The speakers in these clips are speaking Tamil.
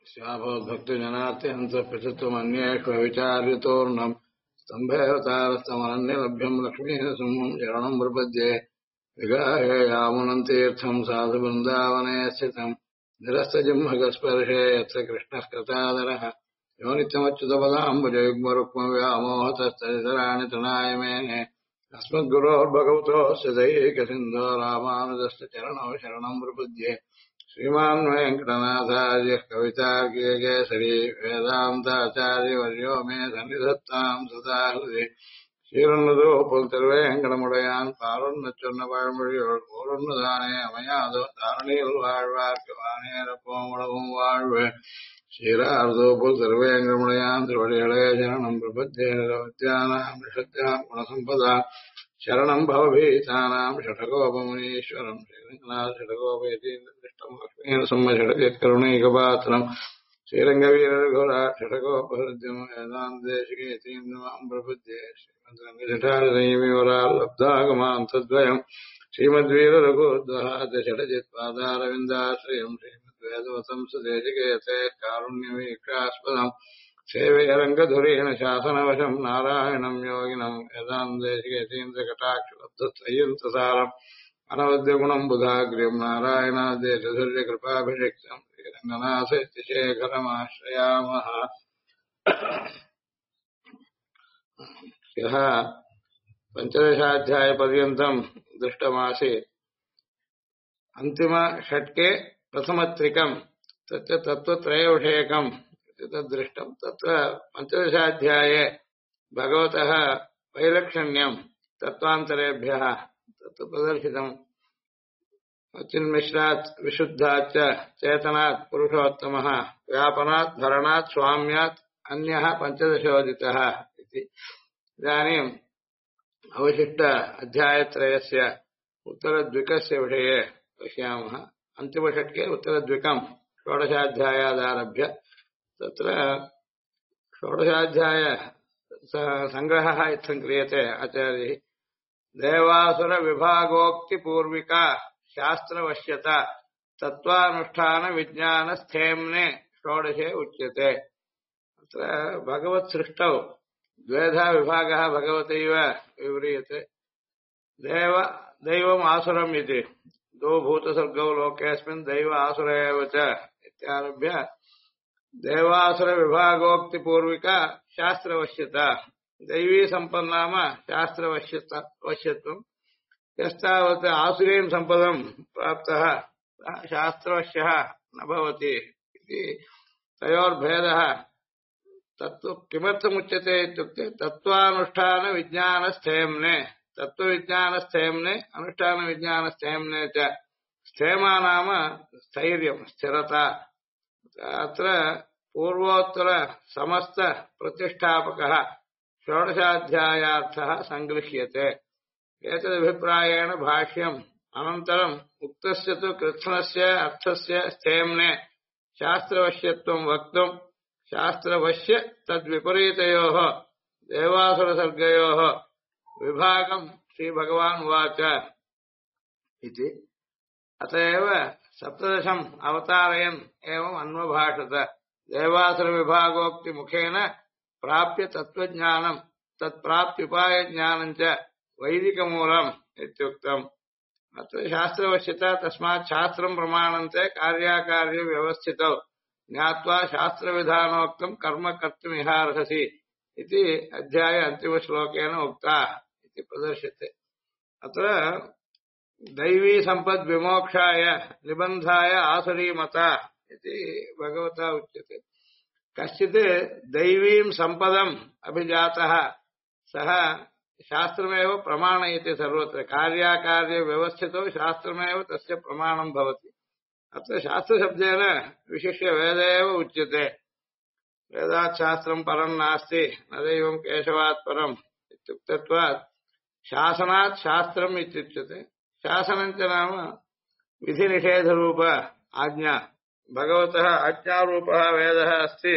स्वाभवद्भक्तजनात्यन्तप्रचत्वमन्येष्व विचार्यतोर्णम् स्तम्भेऽवतारस्तमनन्यलभ्यम् लक्ष्मीः सिंहम् शरणम् प्रपद्ये विगाहे यामुनन्तीर्थम् साधुवृन्दावने स्थितम् निरस्तजिह्मगस्पर्शे यत्र कृष्णः कृतादरः यो नित्यमच्युतपदाम्बुजयुग्मरुक्मव्यामोहतस्तरितराणि तृणाय मेने अस्मद्गुरोर्भगवतोऽस्य दैहिकसिन्धो रामानुजस्य चरणौ शरणम् प्रपद्ये श्रीमान् वेङ्कटनाथार्यः कवितार्किकेसरी वेदान्ताचार्यवर्यो मे सन्निधत्ताम् सदा हृदि ஸ்ரீரன்னதோப்புல்திருவேங்கடமுடையான் பாலுன்னு சொன்ன பழமொழியோள் போலுன்னதானே அமையாதோ தாரணியில் வாழ்வார்க்கு வானேரப்போமுளவும் வாழ்வு ஸ்ரீரார்தோப்புல் திருவேங்கடமுடையான் திருவடிகளே சரணம் பிரபத்தேனவத்யானாம் ரிஷத்யாம் குணசம்பதா சரணம் பவபீதானாம் ஷடகோபமுனீஸ்வரம் ஸ்ரீரங்கநாத ஷடகோபேதீந்திரம் லக்ஷ்மீன சம்மஷடகருணைகபாத்திரம் श्रीरंगवीरघोरा षटकोपहृद्यम् वेदान्तेशिकेतीन्द्रमाम् प्रपद्ये श्रीमद्रङ्गजठारदयमिवराल्लब्धागमान्तद्वयम् श्रीमद्वीररघुद्वहादषडजित्पादारविन्दाश्रयम् श्रीमद्वेदवतम् सुदेशिकेते कारुण्यवीक्षास्पदम् सेवयरङ्गधुरेण शासनवशम् नारायणम् योगिनम् वेदान्तेशिकेतीन्द्रकटाक्षलब्धत्रयन्तसारम् अनवद्यगुणम् बुधाग्र्यम् नारायणादेशधुर्यकृपाभिषिक्तम् रङ्गनाथेशेखरमाश्रयामः यः पञ्चदशाध्यायपर्यन्तम् दृष्टमासीत् अन्तिमषट्के प्रथमत्रिकम् तच्च तत्त्वत्रयविषयकम् तद्दृष्टम् तत्र पञ्चदशाध्याये भगवतः वैलक्षण्यम् तत्त्वान्तरेभ्यः तत् प्रदर्शितम् चिन्मिश्रात् विशुद्धाच्च चेतनात् पुरुषोत्तमः व्यापनात् भरणात् स्वाम्यात् अन्यः पञ्चदशोदितः इति इदानीम् अवशिष्ट अध्यायत्रयस्य उत्तरद्विकस्य विषये पश्यामः अन्तिमषट्के उत्तरद्विकम् षोडशाध्यायादारभ्य तत्र षोडशाध्याय सङ्ग्रहः इत्थं क्रियते आचार्यैः देवासुरविभागोक्तिपूर्विका शास्त्रवश्यता तत्त्वानुष्ठान विज्ञान स्थेम्ने षोडशे उच्यते अत्र भगवत् सृष्टौ द्वेधा विभागः भगवतैव विव्रियते दैवम् आसुरम् इति द्वौ भूतसर्गौ लोकेऽस्मिन् दैव आसुर एव च इत्यारभ्य देवासुरविभागोक्तिपूर्विका शास्त्रवश्यता दैवी सम्पन्नाम शास्त्रवश्यत्वम् यस्तावत् आसुरीम् सम्पदम् प्राप्तः शास्त्रवश्यः न भवति इति तयोर्भेदः तत्तु किमर्थमुच्यते इत्युक्ते तत्त्वानुष्ठानविज्ञानस्थेम्ने तत्त्वविज्ञानस्थेम्ने अनुष्ठानविज्ञानस्थेम्ने च स्थेमा नाम स्थैर्यम् स्थिरता अत्र पूर्वोत्तर समस्त प्रतिष्ठापकः षोडशाध्यायार्थः सङ्गृह्यते एतदभिप्रायेण भाष्यम् अनन्तरम् उक्तस्य तु कृत्स्नस्य अर्थस्य स्थेम्ने शास्त्रवश्यत्वम् वक्तुम् शास्त्रवश्य तद्विपरीतयोः देवासुरसर्गयोः विभागम् श्रीभगवान् उवाच इति अत एव सप्तदशम् अवतारयन् एवम् अन्वभाषत देवासुरविभागोक्तिमुखेन प्राप्य तत्त्वज्ञानम् तत्प्राप्त्युपायज्ञानम् च वैदिकमूलम् इत्युक्तम् अत्र शास्त्रवश्यता तस्मात् शास्त्रम् प्रमाणन्ते कार्याकार्यव्यवस्थितौ ज्ञात्वा शास्त्रविधानोक्तम् कर्म कर्तुमिहार्हसि इति अध्याय अन्तिमश्लोकेन उक्ता इति प्रदर्श्यते अत्र दैवी सम्पद्विमोक्षाय निबन्धाय आसुरीमता इति भगवता उच्यते कश्चित् दैवीम् सम्पदम् अभिजातः सः शास्त्रमेव प्रमाणयति सर्वत्र कार्याकार्यव्यवस्थितौ शास्त्रमेव तस्य प्रमाणम् भवति अत्र शास्त्रशब्देन विशिष्य वेद एव उच्यते वेदात् शास्त्रम् परम् नास्ति न दैवम् केशवात् परम् इत्युक्तत्वात् शासनात् शास्त्रम् इत्युच्यते शासनम् च नाम विधिनिषेधरूप आज्ञा भगवतः आज्ञारूपः वेदः अस्ति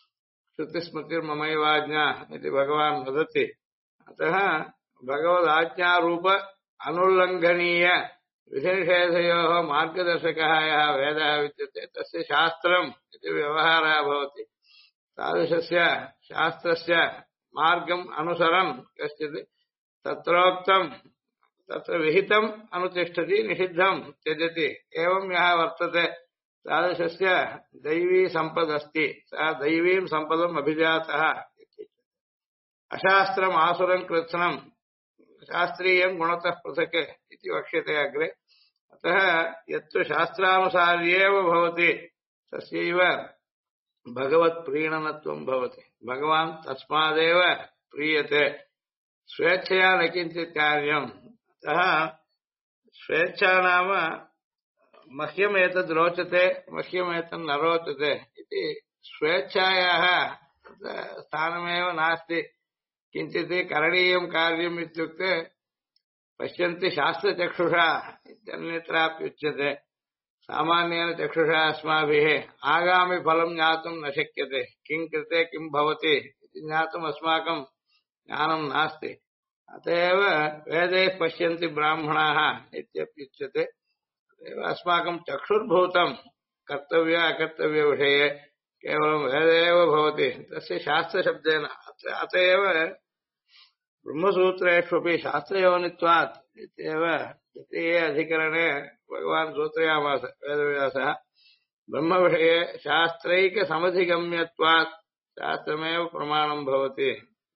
श्रुतिस्मृतिर्ममैवाज्ञा इति भगवान् वदति अतः भगवदाज्ञारूप अनुल्लङ्घनीय विधिनिषेधयोः मार्गदर्शकः यः वेदः विद्यते तस्य शास्त्रम् इति व्यवहारः भवति तादृशस्य शास्त्रस्य मार्गम् अनुसरन् कश्चित् तत्रोक्तम् तत्र विहितम् अनुतिष्ठति निषिद्धम् त्यजति एवं यः वर्तते तादृशस्य दैवी सम्पदस्ति सः दैवीं सम्पदम् अभिजातः अशास्त्रम् आसुरम् कृत्स्नम् शास्त्रीयम् गुणतः पृथक् इति वक्ष्यते अग्रे अतः यत्तु शास्त्रानुसार्येव भवति तस्यैव भगवत्प्रीणनत्वम् भवति भगवान् तस्मादेव प्रीयते स्वेच्छया न किञ्चित् कार्यम् अतः स्वेच्छा नाम मह्यमेतद् रोचते मह्यमेतन् न रोचते इति स्वेच्छायाः स्थानमेव नास्ति किञ्चित् करणीयं कार्यम् इत्युक्ते पश्यन्ति शास्त्रचक्षुषा इत्यन्यत्राप्युच्यते सामान्येन चक्षुषा अस्माभिः आगामिफलं ज्ञातुं न शक्यते किं कृते किं भवति इति ज्ञातुम् अस्माकं ज्ञानं नास्ति अत एव वेदैः पश्यन्ति ब्राह्मणाः इत्यप्युच्यते एव अस्माकं चक्षुर्भूतं कर्तव्य अकर्तव्यविषये केवलं वेदे एव भवति तस्य शास्त्रशब्देन अत एव ब्रह्मसूत्रेष्वपि शास्त्रयोनित्वात् इत्येव तृतीये अधिकरणे भगवान् सूत्रयामास वेदव्यासः ब्रह्मविषये शास्त्रैकसमधिगम्यत्वात् शास्त्रमेव प्रमाणं भवति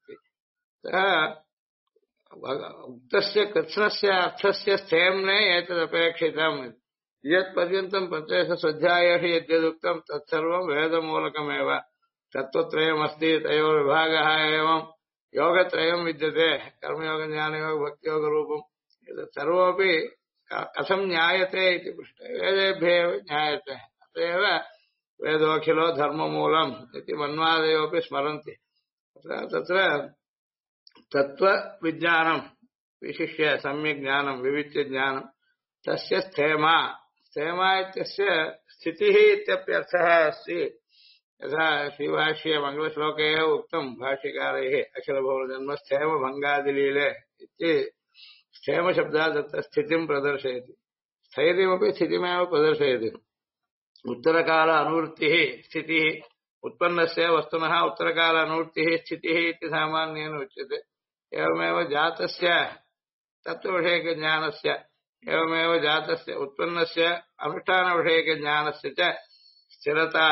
उक्तस्य कृत्स्नस्य अर्थस्य स्थेम्ने एतदपेक्षितम् यत्पर्यन्तं पञ्चदशस्वाध्यायेषु यद्यदुक्तं तत्सर्वं वेदमूलकमेव तत्त्वत्रयमस्ति तयोर्विभागः एवं योगत्रयं विद्यते कर्मयोगज्ञानयोग भक्तियोगरूपम् एतत् सर्वमपि कथं ज्ञायते इति पृष्टे वेदेभ्यः एव ज्ञायते अत एव वेदोऽखिलो धर्ममूलम् इति मन्वादयोऽपि स्मरन्ति तत्र तत्त्वविज्ञानं विशिष्य सम्यक् ज्ञानं विविच्य ज्ञानं तस्य स्थेमा स्थेमा इत्यस्य स्थितिः इत्यप्यर्थः अस्ति यथा श्रीभाष्ये मङ्गलश्लोके उक्तं भाष्यकारैः अखिलभुवनजन्मस्थेमभङ्गादिलीले इति स्थेमशब्दात् तत्र स्थितिं प्रदर्शयति स्थैर्यमपि स्थितिमेव प्रदर्शयति उत्तरकाल अनुवृत्तिः स्थितिः उत्पन्नस्य वस्तुनः उत्तरकाल अनुवृत्तिः स्थितिः इति सामान्येन उच्यते एवमेव जातस्य तत्त्वविषयकज्ञानस्य एवमेव जातस्य उत्पन्नस्य अनुष्ठानविषयकज्ञानस्य च स्थिरता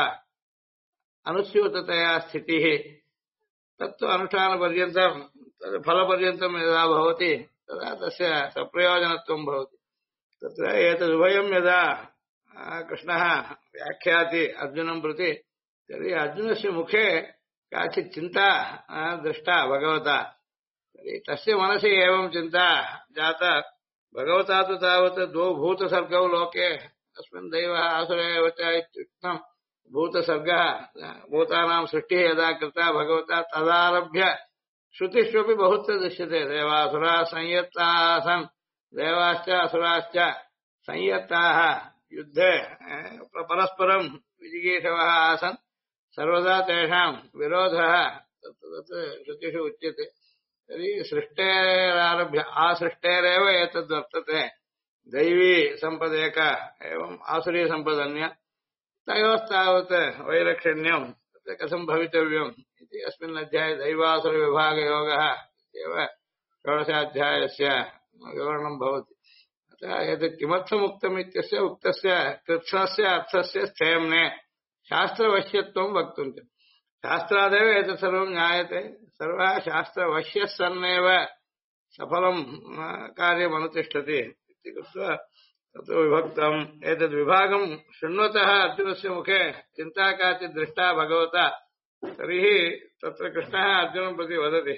अनुस्यूततया स्थितिः तत्तु अनुष्ठानपर्यन्तं फलपर्यन्तं यदा भवति तदा तस्य सप्रयोजनत्वं भवति तत्र एतदुभयं यदा कृष्णः व्याख्याति अर्जुनं प्रति तर्हि अर्जुनस्य मुखे काचित् चिन्ता दृष्टा भगवता तर्हि तस्य मनसि एवं चिन्ता जाता भगवता तु तावत् द्वौ भूतसर्गौ लोके अस्मिन् दैवः आसुर एव च इत्युक्तं भूतसर्गः भूतानां सृष्टिः यदा कृता भगवता तदारभ्य श्रुतिष्वपि बहुत्र दृश्यते देवासुराः संयत्ताः आसन् देवाश्च असुराश्च संयत्ताः युद्धे परस्परं विजिगीषवः आसन् सर्वदा तेषां विरोधः तत् श्रुतिषु उच्यते तर्हि सृष्टेरारभ्य आसृष्टेरेव एतद्वर्तते दैवी सम्पदेक एवम् आसुरी सम्पदन्य तयोस्तावत् वैलक्षण्यं तत्र कथं भवितव्यम् इति अस्मिन् अध्याये दैवासुरविभागयोगः इत्येव षोडशाध्यायस्य विवरणं भवति अतः एतत् किमर्थमुक्तम् इत्यस्य उक्तस्य कृत्स्नस्य अर्थस्य स्थेम्ने शास्त्रवश्यत्वं वक्तुं च शास्त्रादेव एतत् सर्वं ज्ञायते सर्वः शास्त्रवश्यः सन्नेव सफलं कार्यमनुतिष्ठति इति कृत्वा तत्र विभक्तम् एतद्विभागं शृण्वतः अर्जुनस्य मुखे चिन्ता काचित् दृष्टा भगवता तर्हि तत्र कृष्णः अर्जुनं प्रति वदति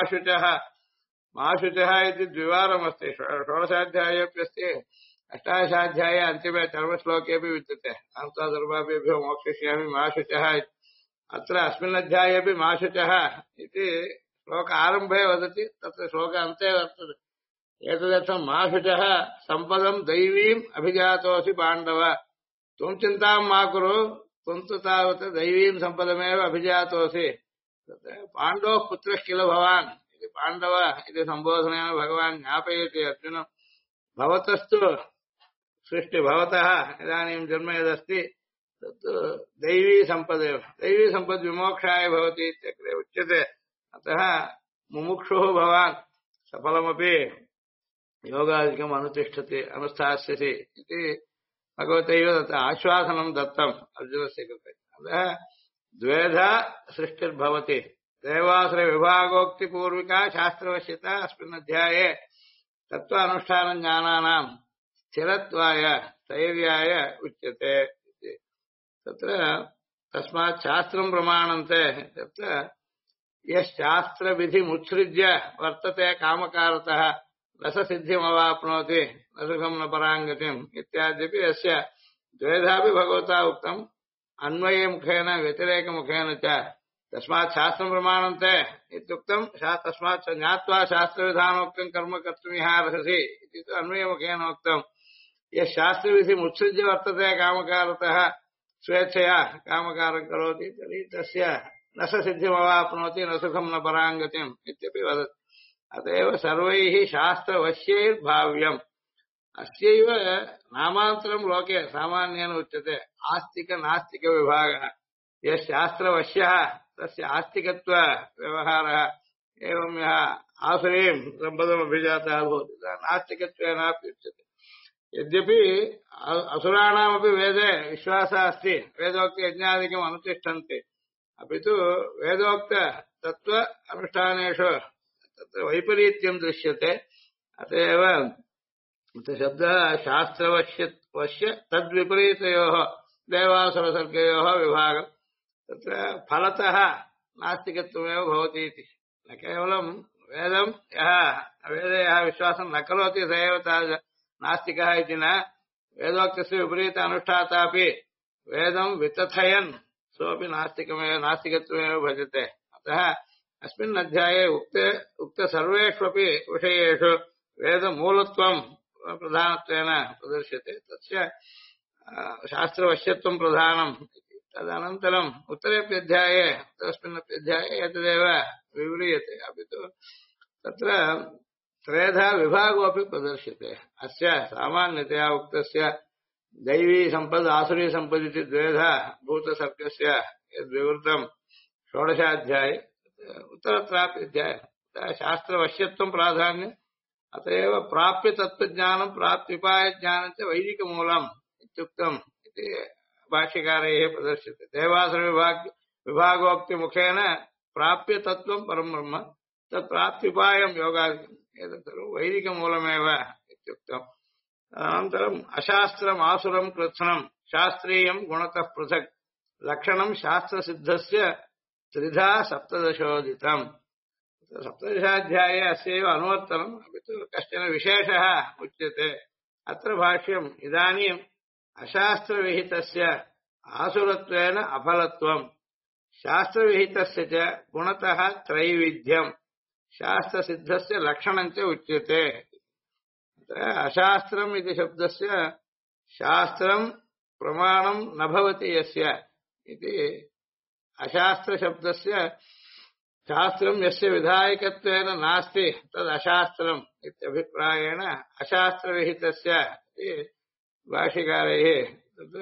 माशुचः इति द्विवारमस्ति षोडशाध्यायेऽप्यस्ति अष्टादशाध्याये अन्तिमे चर्मश्लोकेऽपि विद्यते अन्तर्दुर्भाभ्येभ्यो मोक्षयिष्यामि माशुचः अत्र अस्मिन् अध्यायेऽपि माशुचः इति श्लोक आरम्भे वदति तत्र श्लोक अन्ते वर्तते एतदर्थं माशुचः सम्पदं दैवीम् अभिजातोऽसि पाण्डव त्वं चिन्तां मा कुरु त्वं तु तावत् दैवीं सम्पदमेव अभिजातोऽसि पाण्डवः पुत्रः किल भवान् इति पाण्डव इति सम्बोधनेन भगवान् ज्ञापयति अर्जुनं भवतस्तु सृष्टि भवतः इदानीं जन्म यदस्ति तत् दैवी सम्पदेव दैवी सम्पद् विमोक्षाय भवति इत्यग्रे उच्यते अतः मुमुक्षुः भवान् सफलमपि योगादिकम् अनुतिष्ठति अनुष्ठास्यसि इति भगवतैव तत्र आश्वासनं दत्तम् अर्जुनस्य कृते अतः द्वेधा सृष्टिर्भवति देवासुर विभागोक्तिपूर्विका शास्त्रवश्यता अस्मिन् अध्याये तत्त्व अनुष्ठान ज्ञानानां स्थिरत्वाय स्थैर्याय उच्यते इति तत्र तस्मात् शास्त्रं प्रमाणन्ते तत्र यशास्त्रविधिमुत्सृज्य वर्तते कामकारतः रससिद्धिमवाप्नोति न सुखं न पराङ्गतिम् इत्याद्यपि अस्य द्वेधापि भगवता उक्तम् अन्वयमुखेन व्यतिरेकमुखेन च तस्मात् शास्त्रं प्रमाणन्ते इत्युक्तम् तस्मात् ज्ञात्वा शास्त्रविधानोक्तं कर्म कर्तुमिहार्हसि इति तु अन्वयमुखेन उक्तम् यः शास्त्रविधिमुत्सृज्य वर्तते कामकारतः स्वेच्छया कामकारं करोति तर्हि तस्य न स सिद्धिमवाप्नोति न सुखं न पराङ्गतिम् इत्यपि वदति अत एव सर्वैः शास्त्रवश्यैर्भाव्यम् अस्यैव नामान्तरं लोके सामान्येन उच्यते आस्तिक नास्तिक विभागः यः शास्त्रवश्यः तस्य आस्तिकत्व व्यवहारः एवं यः आसुरीं सम्पदमभिजातः भवति नास्तिकत्वेनापि उच्यते यद्यपि असुराणामपि वेदे विश्वासः अस्ति वेदोक्त यज्ञादिकम् अनुतिष्ठन्ति अपि तु वेदोक्त तत्त्व अनुष्ठानेषु तत्र वैपरीत्यं दृश्यते अत एव शब्दः शास्त्रवश्य तद्विपरीतयोः देवासुरसर्गयोः विभागम् तत्र फलतः नास्तिकत्वमेव भवति इति न केवलं वेदं यः वेदे यः विश्वासं न करोति स एव नास्तिकः इति न वेदोक्तस्य विपरीत अनुष्ठातापि वेदं वितथयन् सोऽपि नास्तिकत्वमेव भजते अतः अस्मिन् अध्याये उक्त सर्वेष्वपि विषयेषु वेदमूलत्वं प्रधानत्वेन प्रदर्श्यते तस्य शास्त्रवश्यत्वं प्रधानम् तदनन्तरम् उत्तरेऽप्यध्याये तस्मिन्नप्यध्याये एतदेव विव्रियते अपि तु तत्र त्रेधा विभागोऽपि प्रदर्श्यते अस्य सामान्यतया उक्तस्य दैवी सम्पद् आसुरी सम्पद् इति द्वेधा भूतसर्गस्य यद्विवृतम् षोडशाध्याये उत्तरत्राप्यध्याये शास्त्रवश्यत्वं प्राधान्यम् अत एव प्राप्य तत्त्वज्ञानं प्राप्त्युपायज्ञानं च वैदिकमूलम् इत्युक्तम् इति भाष्यकारैः प्रदर्श्यते देवासुरविभागोक्तिमुखेन प्राप्य तत्त्वं परं ब्रह्म तत्प्राप्त्युपायं योगादिकम् एतत् सर्वं वैदिकमूलमेव इत्युक्तम् अनन्तरम् अशास्त्रम् आसुरं कृत्स्नं शास्त्रीयं गुणतः पृथक् लक्षणं शास्त्रसिद्धस्य त्रिधा सप्तदशोदितम् सप्तदशाध्याये अस्यैव अनुवर्तनम् अपि तु कश्चन विशेषः उच्यते अत्र भाष्यम् इदानीम् अशास्त्रविहितस्य आसुरत्वेन अफलत्वम् शास्त्रविहितस्य च गुणतः त्रैविध्यम् शास्त्रसिद्धस्य लक्षणं च उच्यते अशास्त्रम् इति शब्दस्य शास्त्रं प्रमाणं न भवति यस्य इति अशास्त्रशब्दस्य शास्त्रं यस्य विधायकत्वेन नास्ति तदशास्त्रम् इत्यभिप्रायेण अशास्त्रविहितस्य भाष्यकारैः तत्र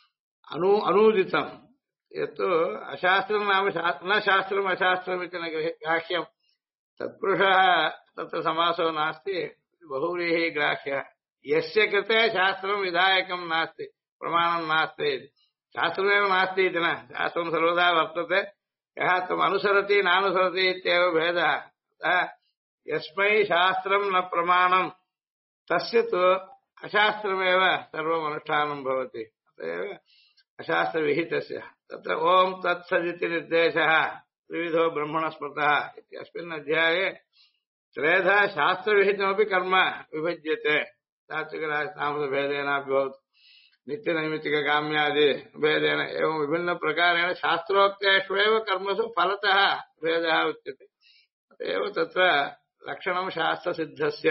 अनूदितम् यत्तु अशास्त्रं नाम न शास्त्रम् अशास्त्रम् इति न ग्राह्यम् तत्पुरुषः तत्र समासो नास्ति बहुव्रीहि ग्राह्यः यस्य कृते शास्त्रं विधायकं नास्ति प्रमाणं नास्ति शास्त्रमेव नास्ति इति न शास्त्रं सर्वदा वर्तते यः तम् अनुसरति नानुसरति इत्येव भेदः अतः यस्मै शास्त्रं न प्रमाणं तस्य तु अशास्त्रमेव सर्वम् अनुष्ठानं भवति अत एव अशास्त्रविहितस्य तत्र ओं तत्सदिति निर्देशः त्रिविधो ब्रह्मण स्मृतः इत्यस्मिन् अध्याये त्रेधा शास्त्रविहितमपि कर्म विभज्यते तात्विकतामसभेदेनापि भवति नित्यनैमित्तिककाम्यादि भेदेन एवं विभिन्नप्रकारेण शास्त्रोक्तेष्वेव कर्मसु फलतः भेदः उच्यते अत एव तत्र लक्षणं शास्त्रसिद्धस्य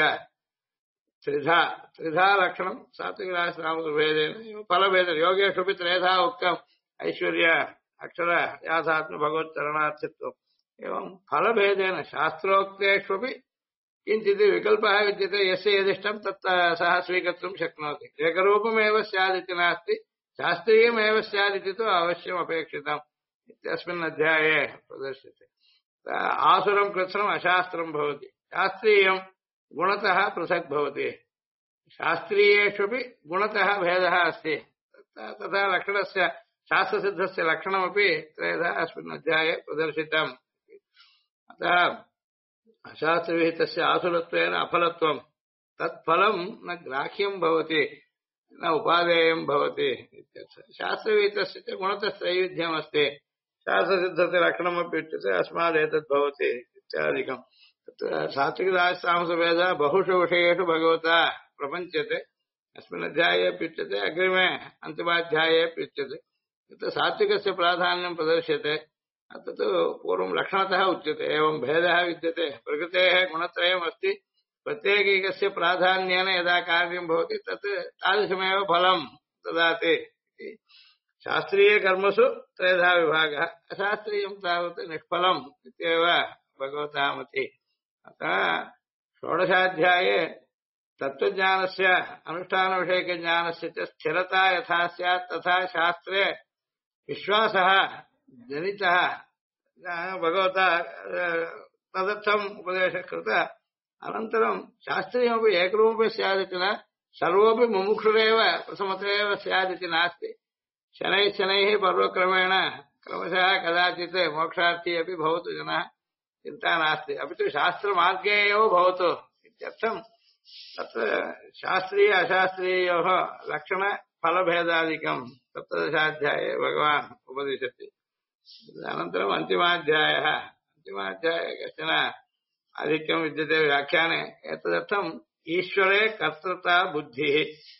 त्रिधा लक्षणं सात्विकतामसभेदेन एवं फलभेदेन योगेष्वपि त्रेधा उक्तम् ऐश्वर्य अक्षर याथात्म भगवच्चरणार्थित्वम् एवं फलभेदेन शास्त्रोक्तेष्वपि किञ्चित् विकल्पः विद्यते यस्य यदिष्टं तत् सः स्वीकर्तुं शक्नोति एकरूपमेव स्यादिति नास्ति शास्त्रीयमेव स्यादिति तु अवश्यम् अपेक्षितम् इत्यस्मिन् अध्याये प्रदर्श्यते आसुरं कृत्स्नम् अशास्त्रं भवति शास्त्रीयं गुणतः पृथक् भवति शास्त्रीयेष्वपि गुणतः भेदः अस्ति तथा लक्षणस्य शास्त्रसिद्धस्य लक्षणमपि त्रयधा अस्मिन् अध्याये प्रदर्शितम् अतः अशास्त्रविहितस्य आसुरत्वेन अफलत्वं तत्फलं न ग्राह्यं भवति न उपादेयं भवति शास्त्रविहितस्य च गुणतस्त्रैविध्यमस्ति शास्त्रसिद्धस्य लक्षणमपि उच्यते अस्मादेतद् भवति इत्यादिकम् सात्विकदास्तामसभेदः बहुषु विषयेषु भगवता प्रपञ्च्यते अस्मिन् अध्यायेऽपि उच्यते अग्रिमे अन्तिमाध्यायेऽपि उच्यते तत्र सात्विकस्य प्राधान्यं प्रदर्श्यते तत् पूर्वं लक्षणतः उच्यते एवं भेदः विद्यते प्रकृतेः गुणत्रयमस्ति प्रत्येकैकस्य प्राधान्येन यदा कार्यं भवति तत् तादृशमेव फलं ददाति शास्त्रीयकर्मसु त्रयधा विभागः अशास्त्रीयं तावत् निष्फलम् इत्येव भगवतः मतिः अतः षोडशाध्याये तत्त्वज्ञानस्य अनुष्ठानविषयकज्ञानस्य च स्थिरता यथा स्यात् तथा शास्त्रे विश्वासः जनितः भगवता तदर्थम् उपदेशः कृतः अनन्तरं शास्त्रीयमपि एकरूपं स्यादिति न सर्वोऽपि मुमुक्षुरेव प्रथमतः एव स्यादिति नास्ति शनैः शनैः पर्वक्रमेण क्रमशः कदाचित् मोक्षार्थी अपि भवतु जनः चिन्ता नास्ति अपि तु शास्त्रमार्गे एव भवतु इत्यर्थं तत्र शास्त्रीय अशास्त्रीयोः लक्षणफलभेदादिकं सप्तदशाध्याये भगवान् उपदिशति अनन्तरम् अन्तिमाध्याये कश्चन आधिक्यं विद्यते व्याख्याने एतदर्थम् ईश्वरे कर्तृता बुद्धिः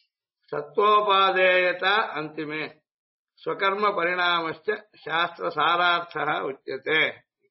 सत्त्वोपादेयता अन्तिमे स्वकर्म परिणामश्च शास्त्रसारार्थः उच्यते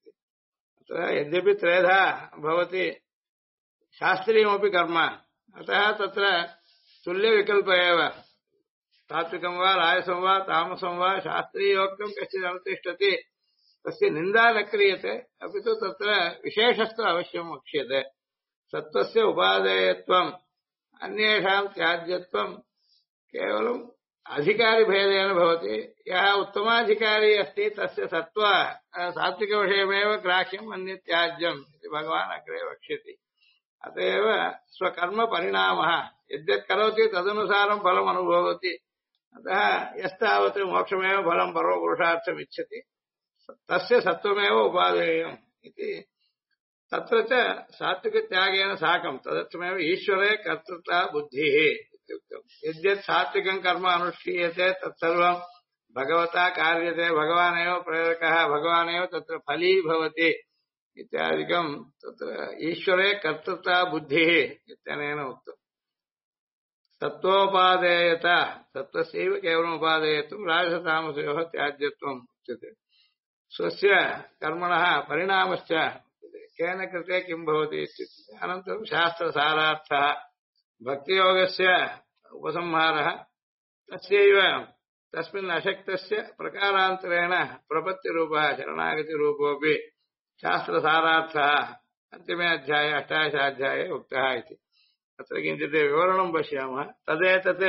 यद्यपि त्रेधा भवति शास्त्रीयमपि कर्म अतः तत्र तुल्यविकल्प एव तात्विकं वा राजसं वा तामसं वा शास्त्रीयोक्तं कश्चित् अनुतिष्ठति तस्य निन्दा न क्रियते अपि तु तत्र विशेषस्तु अवश्यं वक्ष्यते सत्त्वस्य उपादेयत्वम् अन्येषां त्याज्यत्वं केवलम् अधिकारिभेदेन भवति यः उत्तमाधिकारी अस्ति तस्य सत्त्व सात्विकविषयमेव ग्राह्यम् अन्यत् त्याज्यम् इति भगवान् अग्रे वक्ष्यति अत एव स्वकर्म परिणामः यद्यत् करोति तदनुसारं फलम् अनुभवति अतः यस्तावत् मोक्षमेव फलं परमपुरुषार्थम् इच्छति तस्य सत्त्वमेव उपादेयम् इति तत्र च सात्विकत्यागेन साकं तदर्थमेव ईश्वरे कर्तृता बुद्धिः इत्युक्तम् यद्यत् सात्विकं कर्म अनुष्ठीयते तत्सर्वं भगवता कार्यते भगवानेव प्रेरकः भगवानेव तत्र फली भवति इत्यादिकं तत्र ईश्वरे कर्तृता बुद्धिः इत्यनेन उक्तम् सत्त्वोपादेयता सत्त्वस्यैव केवलम् उपादेयत्वं राजसतामसयोः त्याज्यत्वम् उच्यते स्वस्य कर्मणः परिणामश्च केन कृते किं भवति इत्युक्ते अनन्तरं शास्त्रसारार्थः भक्तियोगस्य उपसंहारः तस्यैव तस्मिन् अशक्तस्य प्रकारान्तरेण प्रपत्तिरूपः शरणागतिरूपोऽपि शास्त्रसारार्थः अन्तिमे अध्याये अष्टादशाध्याये उक्तः इति अत्र किञ्चित् विवरणं पश्यामः तदेतत्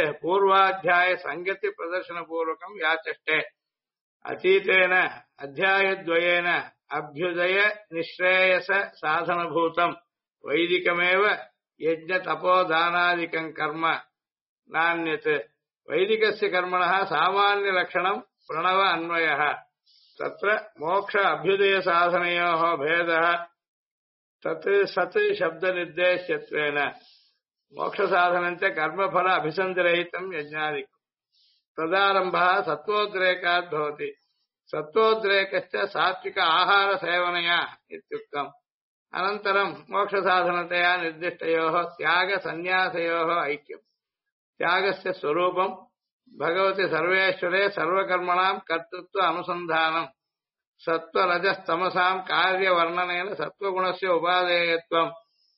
पूर्वाध्यायसङ्गतिप्रदर्शनपूर्वकं याचष्टे अतीतेन अध्यायद्वयेन अभ्युदय निःश्रेयस साधनभूतं वैदिकमेव यज्ञतपोदानादिकं कर्म नान्यत् वैदिकस्य कर्मणः सामान्यलक्षणं प्रणव अन्वयः तत्र मोक्ष अभ्युदय साधनयोः भेदः तत् सत् शब्दनिर्देश्यत्वेन मोक्षसाधनञ्च कर्मफल अभिसन्धिरहितं यज्ञादिकम् तदारम्भः सत्त्वोद्रेकात् भवति सत्त्वोद्रेकश्च सात्विक आहारसेवनया इत्युक्तम् अनन्तरं मोक्षसाधनतया निर्दिष्टयोः त्यागसन्न्यासयोः ऐक्यम् त्यागस्य स्वरूपम् भगवति सर्वेश्वरे सर्वकर्मणां कर्तृत्व अनुसन्धानम् सत्त्वरजस्तमसां कार्यवर्णनेन सत्त्वगुणस्य उपादेयत्वम्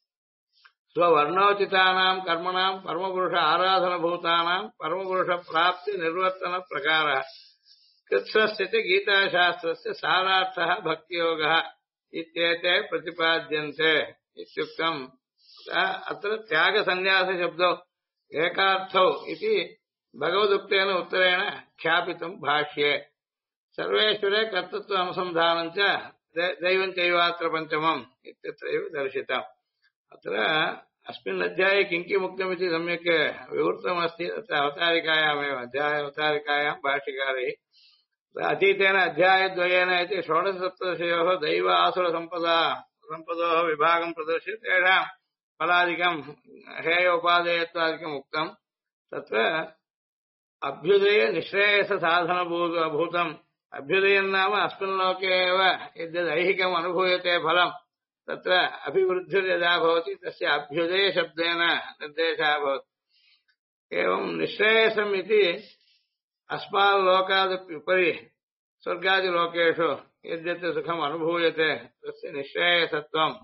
स्ववर्णोचितानां कर्मणां परमपुरुष आराधनभूतानां परमपुरुषप्राप्ति निर्वर्तनप्रकारः कृत्स्नस्य च गीताशास्त्रस्य सारार्थः भक्तियोगः इत्येते प्रतिपाद्यन्ते इत्युक्तम् अत्र त्यागसन्न्यासशब्दौ एकार्थौ इति भगवदुक्तेन उत्तरेण ख्यापितं भाष्ये सर्वेश्वरे कर्तृत्व अनुसन्धानं च दैवं चैवात्र पञ्चमम् इत्यत्रैव दर्शितम् अत्र अस्मिन् अध्याये किं किम् उक्तमिति सम्यक् विवृतमस्ति तत्र अवतारिकायामेव अध्यायावतारिकायां भाष्यकारैः अतीतेन अध्यायद्वयेन इति षोडशसप्तदशयोः दैव आसुरसम्पदोः विभागं प्रदर्श्य तेषां फलादिकं हेयोपादेयत्वादिकम् उक्तम् तत्र अभ्युदय निःश्रेयस साधनभूतम् अभ्युदयं नाम अस्मिन् लोके एव यद्यदैहिकम् अनुभूयते फलम् तत्र अभिवृद्धिर्यदा भवति तस्य अभ्युदयशब्देन निर्देशः भवति एवं निःश्रेयसम् इति अस्माल्लोकादुपरि स्वर्गादिलोकेषु यद्यत् सुखम् अनुभूयते तस्य निःश्रेयसत्वम्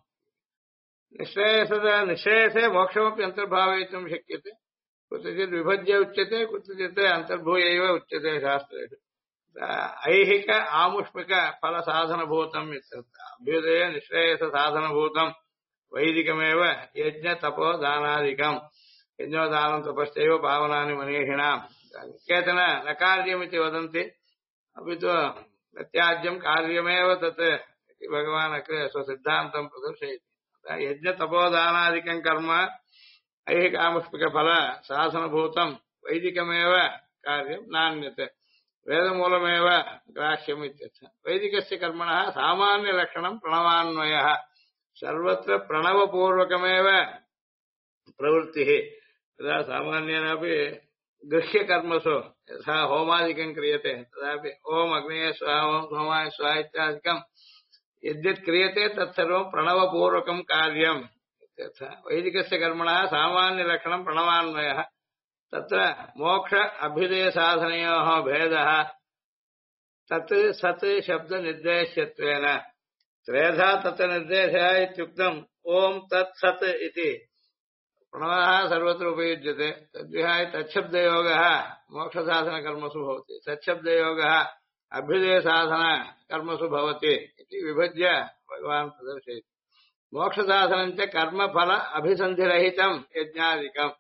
निःश्रेयसे मोक्षमपि अन्तर्भावयितुं शक्यते कुत्रचित् विभज्य उच्यते कुत्रचित् अन्तर्भूयैव उच्यते शास्त्रेषु ऐहिक आमुष्मिक फलसाधनभूतम् अभ्युदय निःश्रेयस साधनभूतम् वैदिकमेव यज्ञ तपो दानादिकम् यज्ञोदानं तपश्चैव पावनानि मनीषिणाम् केचन न कार्यमिति वदन्ति अपि तु त्याज्यं कार्यमेव तत् इति भगवान् अग्रे स्वसिद्धान्तं प्रदर्शयति यज्ञतपोदानादिकं कर्म ऐहिकामुष्मिकफल साधनभूतं वैदिकमेव कार्यं नान्यते वेदमूलमेव ग्राह्यम् इत्यर्थः वैदिकस्य कर्मणः सामान्यलक्षणं प्रणवान्वयः सर्वत्र प्रणवपूर्वकमेव प्रवृत्तिः तदा सामान्येनापि गृह्यकर्मसु यथा होमादिकं क्रियते तदापि ओम अग्नये स्वाहा ओम सोमाय स्वाहा इत्यादिकं यद्यत् क्रियते तत्सर्वं प्रणवपूर्वकं कार्यम् इत्यर्थः वैदिकस्य कर्मणः सामान्यलक्षणं प्रणवान्वयः तत्र मोक्ष अभ्युदयसाधनयोः भेदः तत् सत् शब्दनिर्देश्यत्वेन त्रेधा तत् निर्देशः इत्युक्तम् ओम तत् सत् इति प्रणवः सर्वत्र उपयुज्यते तद्विहाय तच्छब्दयोगः मोक्षसाधनकर्मसु भवति तच्छब्दयोगः अभ्युदयसाधनकर्मसु भवति इति विभज्य भगवान् प्रदर्शयति मोक्षसाधनं च कर्मफल अभिसन्धिरहितं यज्ञादिकम्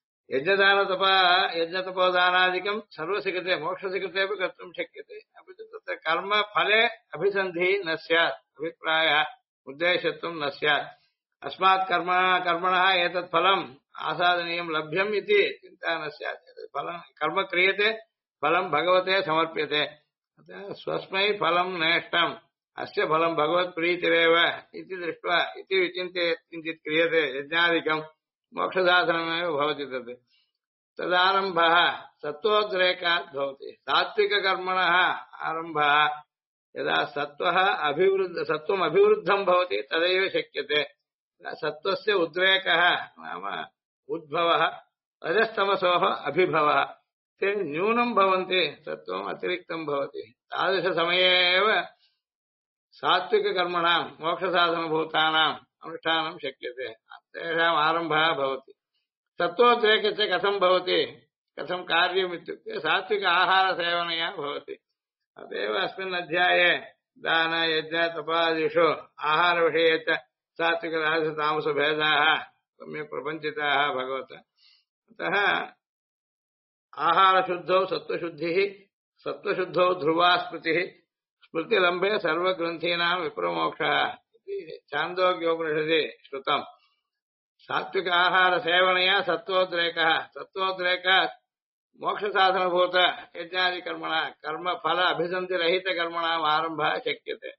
यज्ञतपोदानादिकं सर्वस्य कृते मोक्षस्य कृतेपि कर्तुं शक्यते अपि तु तत्र कर्मफले अभिसन्धिः न स्यात् अभिप्रायः उद्देश्यत्वं न स्यात् अस्मात् कर्मणः एतत् फलम् आसादनीयं लभ्यम् इति चिन्ता न स्यात् फलं कर्म क्रियते फलं भगवते समर्प्यते अतः स्वस्मै फलं नेष्टम् अस्य फलं भगवत्प्रीतिरेव इति दृष्ट्वा इति विचिन्त्य किञ्चित् क्रियते यज्ञादिकं मोक्षसाधनमेव भवति तत् तदारम्भः सत्त्वोद्रेकात् भवति सात्विककर्मणः आरम्भः यदा सत्त्वम् अभिवृद्धं भवति तदैव शक्यते सत्त्वस्य उद्रेकः नाम उद्भवः रजस्तमसोः अभिभवः ते न्यूनं भवन्ति सत्त्वम् अतिरिक्तं भवति तादृशसमये एव सात्विककर्मणां मोक्षसाधनभूतानाम् अनुष्ठानं शक्यते तेषाम् आरम्भः भवति सत्त्वोद्रेकः च कथं भवति कथं कार्यम् इत्युक्ते सात्विक आहारसेवनया भवति अतएव अस्मिन् अध्याये दान यज्ञ तपादिषु आहारविषये च सात्विक राजस तामस भेदाः सम्यक् प्रपञ्चिताः भगवता अतः आहारशुद्धौ सत्त्वशुद्धिः सत्त्वशुद्धौ ध्रुवा स्मृतिः स्मृतिलम्बे सर्वग्रन्थीनां विप्रमोक्षः इति छान्दोग्योपनिषदि श्रुतम् सात्विक आहारसेवनया सत्त्वोद्रेकः मोक्षसाधनभूत यज्ञादिकर्मणः कर्मफल अभिसन्धिरहितकर्मणाम् आरम्भः शक्यते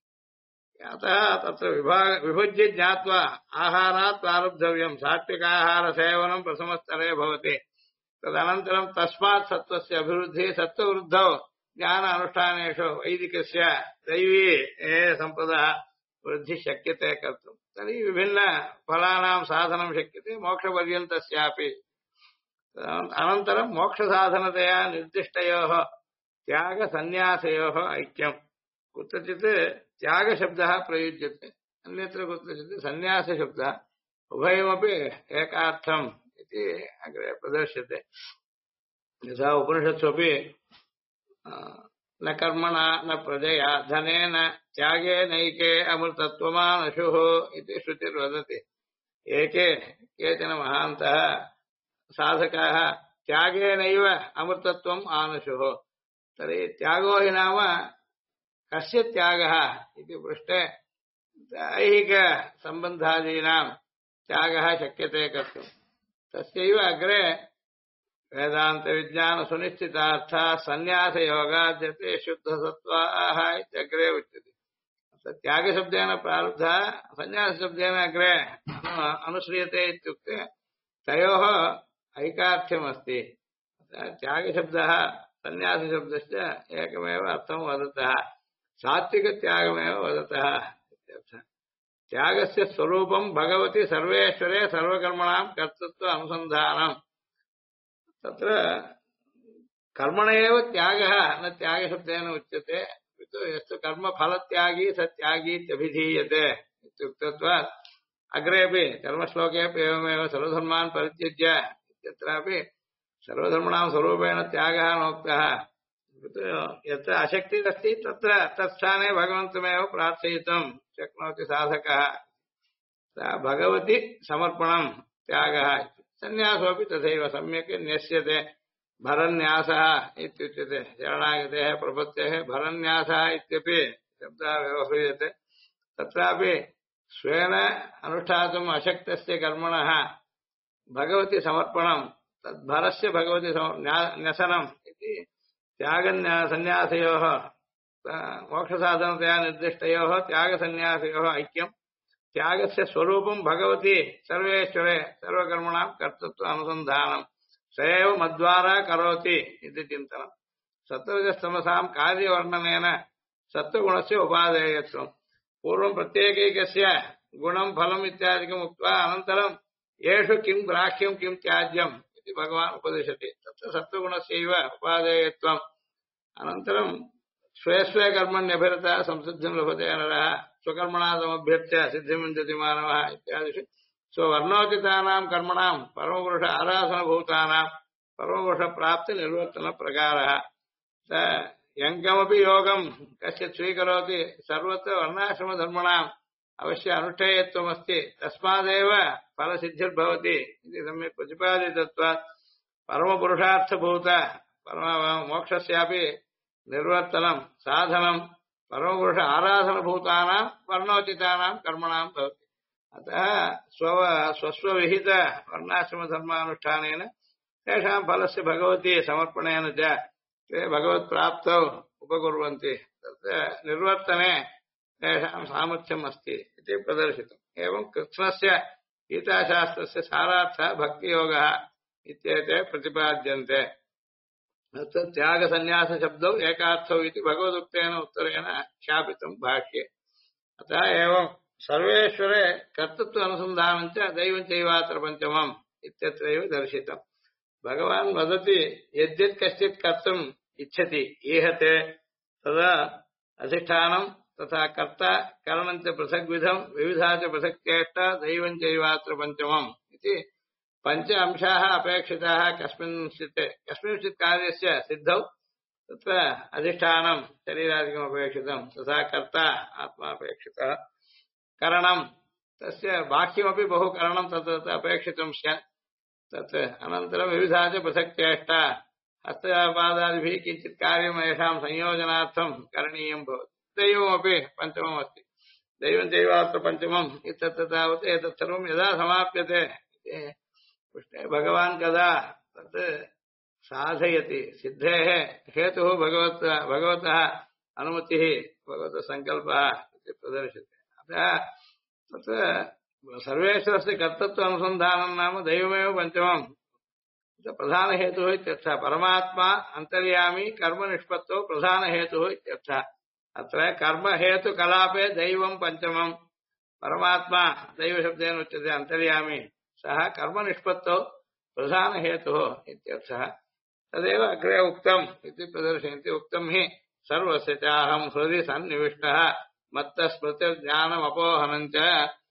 अतः तत्र विभज्य ज्ञात्वा आहारात् प्रारब्धव्यम् सात्विकाहारसेवनं प्रथमस्तरे भवति तदनन्तरं तस्मात् सत्त्वस्य अभिवृद्धिः सत्त्ववृद्धौ ज्ञान अनुष्ठानेषु वैदिकस्य दैवी सम्पदः वृद्धिः शक्यते कर्तुम् तर्हि विभिन्नफलानां साधनं शक्यते मोक्षपर्यन्तस्यापि अनन्तरं मोक्षसाधनतया निर्दिष्टयोः त्यागसन्न्यासयोः ऐक्यम् कुत्रचित् त्यागशब्दः प्रयुज्यते अन्यत्र कुत्रचित् सन्न्यासशब्दः उभयमपि एकार्थम् इति अग्रे प्रदर्श्यते यथा उपनिषत्स्वपि न कर्मणा न प्रजया धनेन त्यागे नैके अमृतत्वमानशुः इति श्रुतिर्वदति एके केचन महान्तः साधकाः त्यागेनैव अमृतत्वम् आनुषुः तर्हि त्यागो हि नाम कस्य त्यागः इति पृष्टे ऐहिकसम्बन्धादीनां त्यागः शक्यते कर्तुम् तस्यैव अग्रे वेदान्तविज्ञानसुनिश्चितार्थः सन्न्यासयोगाद्यते शुद्धसत्त्वाः इत्यग्रे उच्यते त्यागशब्देन प्रारब्धः सन्न्यासशब्देन अग्रे अनुश्रियते इत्युक्ते तयोः ऐकार्थ्यमस्ति त्यागशब्दः सन्न्यासशब्दस्य एकमेव अर्थं वदतः सात्विकत्यागमेव वदतः इत्यर्थः त्यागस्य स्वरूपं भगवति सर्वेश्वरे सर्वकर्मणां कर्तृत्व अनुसन्धानम् तत्र कर्मण एव त्यागः न त्यागशब्देन उच्यते यस्तु कर्मफलत्यागी स त्यागीत्यभिधीयते इत्युक्तत्वात् अग्रेपि कर्मश्लोकेपि एवमेव सर्वधर्मान् परित्यज्य इत्यत्रापि सर्वधर्मणां स्वरूपेण त्यागः नोक्तः यत्र अशक्तिरस्ति तत्र तत्स्थाने भगवन्तमेव प्रार्थयितुं शक्नोति साधकः भगवति समर्पणं त्यागः सन्न्यासोऽपि तथैव सम्यक् न्यस्यते भरन्यासः इत्युच्यते शरणागतेः प्रपत्तेः भरन्यासः इत्यपि शब्दः व्यवह्रियते तत्रापि स्वेन अनुष्ठातुम् अशक्तस्य कर्मणः भगवति समर्पणं तद्भरस्य भगवति न्यसनम् इति त्यागसन्न्यासयोः मोक्षसाधनतया निर्दिष्टयोः त्यागसन्न्यासयोः ऐक्यं त्यागस्य स्वरूपं भगवति सर्वेश्वरे सर्वकर्मणां कर्तृत्व अनुसन्धानम् स एव मद्वारा करोति इति चिन्तनम् सत्त्वरजस्तमसां कार्यवर्णनेन सत्त्वगुणस्य उपादेयत्वम् पूर्वं प्रत्येकैकस्य गुणं फलम् इत्यादिकम् उक्त्वा अनन्तरं येषु किं ग्राह्यं किं त्याज्यम् इति भगवान् उपदिशति तत्र सत्त्वगुणस्यैव उपादेयत्वम् अनन्तरं स्वे स्वे कर्मण्यभिरतः संसिद्धिं लभते नरः स्वकर्मणा समभ्यर्च्य सिद्धिं विन्दति मानवः इत्यादिषु स्ववर्णोचितानां कर्मणां परमपुरुष आराधनभूतानां परमपुरुषप्राप्तिनिर्वर्तनप्रकारः स यङ्कमपि योगं कश्चित् स्वीकरोति सर्वत्र वर्णाश्रमधर्मणाम् अवश्य अनुष्ठेयत्वमस्ति तस्मादेव फलसिद्धिर्भवति इति सम्यक् प्रतिपादितत्वात् परमपुरुषार्थभूत मोक्षस्यापि निर्वर्तनं साधनं परमपुरुष आराधनभूतानां वर्णोचितानां कर्मणां भवति अतः स्वस्वविहित वर्णाश्रमधर्मानुष्ठानेन तेषां फलस्य भगवती समर्पणेन च ते भगवत्प्राप्तौ उपकुर्वन्ति तत्र निर्वर्तने तेषां सामर्थ्यम् अस्ति इति प्रदर्शितम् एवं कृष्णस्य गीताशास्त्रस्य सारार्थः भक्तियोगः इत्येते प्रतिपाद्यन्ते तत्र त्यागसन्न्यासशब्दौ एकार्थौ इति भगवदुक्तेन उत्तरेण ख्यापितम् भाष्ये अतः एवं सर्वेश्वरे कर्तृत्व अनुसन्धानं च दैवं चैवात्र पञ्चमम् इत्यत्रैव दर्शितम् भगवान् वदति यद्यत् कश्चित् कर्तुम् इच्छति ईहते तदा अधिष्ठानं तथा कर्ता करणं च पृथग्विधं विविधा च पृथक्चेष्टा दैवं चैवात्र पञ्चमम् इति पञ्च अंशाः अपेक्षिताः कस्मिंश्चित् कार्यस्य सिद्धौ तत्र अधिष्ठानं शरीरादिकम् अपेक्षितं तथा कर्ता आत्मा अपेक्षितः करणं तस्य बाह्यमपि बहु करणं तत्र अपेक्षितं स्यात् तत् अनन्तरं विविधा च पृथक्चेष्टा हस्तपादादिभिः किञ्चित् कार्यम् येषां संयोजनार्थं करणीयं भवति दैवमपि पञ्चमम् अस्ति दैवं चैवात्र पञ्चमम् इत्यत्र तावत् एतत् सर्वं यदा समाप्यते पृष्टे भगवान् कदा तत् साधयति सिद्धेः हेतुः भगवतः अनुमतिः भगवतः सङ्कल्पः इति प्रदर्श्यते अतः तत्र सर्वेश्वरस्य कर्तृत्व अनुसन्धानं नाम दैवमेव पञ्चमम् प्रधानहेतुः इत्यर्थः परमात्मा अन्तर्यामी कर्मनिष्पत्तौ प्रधानहेतुः इत्यर्थः अत्र कर्महेतुकलापे दैवं पञ्चमम् परमात्मा दैवशब्देन उच्यते अन्तर्यामी सः कर्मनिष्पत्तौ प्रधानहेतुः इत्यर्थः तदेव अग्रे उक्तम् इति प्रदर्शयन्ति उक्तं हि सर्वस्य चाहं हृदि सन्निविष्टः मत्तः स्मृतिर्ज्ञानमपोहनं च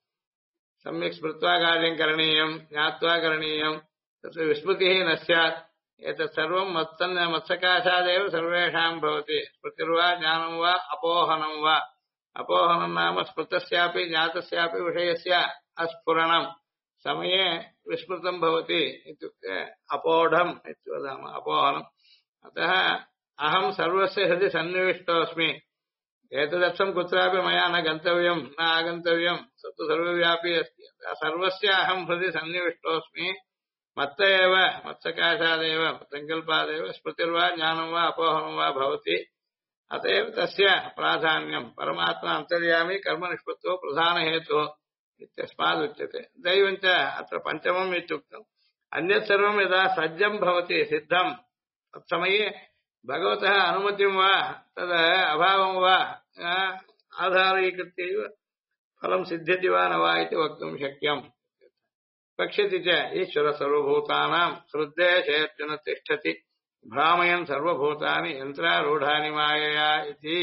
सम्यक् स्मृत्वा कार्यं करणीयं ज्ञात्वा करणीयं तत्र विस्मृतिः न स्यात् एतत् सर्वं मत्सकाशादेव सर्वेषां भवति स्मृतिर्वा ज्ञानं वा अपोहनं नाम स्मृतस्यापि ज्ञातस्यापि विषयस्य अस्फुरणम् समये विस्मृतं भवति इत्युक्ते अपोढम् इति वदामः अपोहनम् अतः अहं सर्वस्य हृदि सन्निविष्टोऽस्मि एतदर्थं कुत्रापि मया न गन्तव्यं न आगन्तव्यं स तु सर्वव्यापी अस्ति सर्वस्य अहं हृदि सन्निविष्टोऽस्मि मत्त एव मत्सकाशादेव सङ्कल्पादेव स्मृतिर्वा ज्ञानं वा अपोहनं वा भवति अत एव तस्य प्राधान्यं परमात्मा अन्तर्यामी कर्मनिष्पत्तौ प्रधानहेतुः इत्यस्मादुच्यते दैवञ्च अत्र पञ्चमम् इत्युक्तम् अन्यत् सर्वं यदा सज्जं भवति सिद्धं तत्समये भगवतः अनुमतिं वा तद् अभावं वा आधारीकृत्यैव फलं सिद्ध्यति वा न वा इति वक्तुं शक्यम् पश्यति च ईश्वर सर्वभूतानां हृद्देशेऽर्जुन तिष्ठति भ्रामयन् सर्वभूतानि यन्त्रारूढानि मायया इति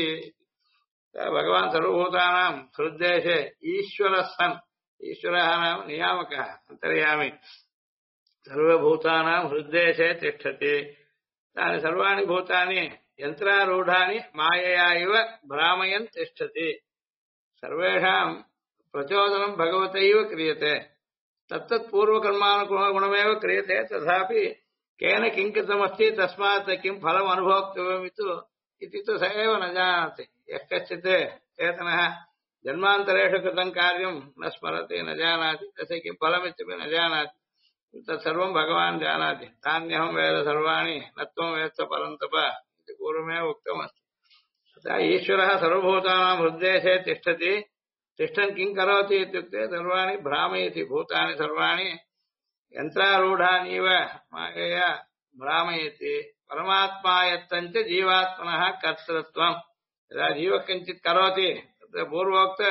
भगवान् सर्वभूतानां हृद्देशे ईश्वरः सन् ईश्वरः नाम नियामकः अन्तर्यामी सर्वभूतानां हृद्देशे तिष्ठति तानि सर्वाणि भूतानि यन्त्रारूढानि मायया इव भ्रामयन् तिष्ठति सर्वेषां प्रचोदनं भगवतैव क्रियते तत्तत् पूर्वकर्मानुगुणमेव क्रियते तथापि केन किं कृतमस्ति तस्मात् किं फलम् अनुभोक्तव्यम् इति तु स एव न जानाति यः कश्चित् चेतनः जन्मान्तरेषु कृतं कार्यं न स्मरति न जानाति तस्य किं फलमित्यपि न जानाति तत्सर्वं भगवान् जानाति तान्यहं वेद सर्वाणि न त्वं वेत्स परन्तप इति पूर्वमेव उक्तमस्ति अतः ईश्वरः सर्वभूतानां हृद्देशे तिष्ठति तिष्ठन् किं करोति इत्युक्ते सर्वाणि भ्रामयति भूतानि सर्वाणि यन्त्रारूढानीव मायया भ्रामयति परमात्मा यत्तञ्च जीवात्मनः कर्तृत्वम् यदा जीवः किञ्चित् करोति तत्र पूर्वोक्त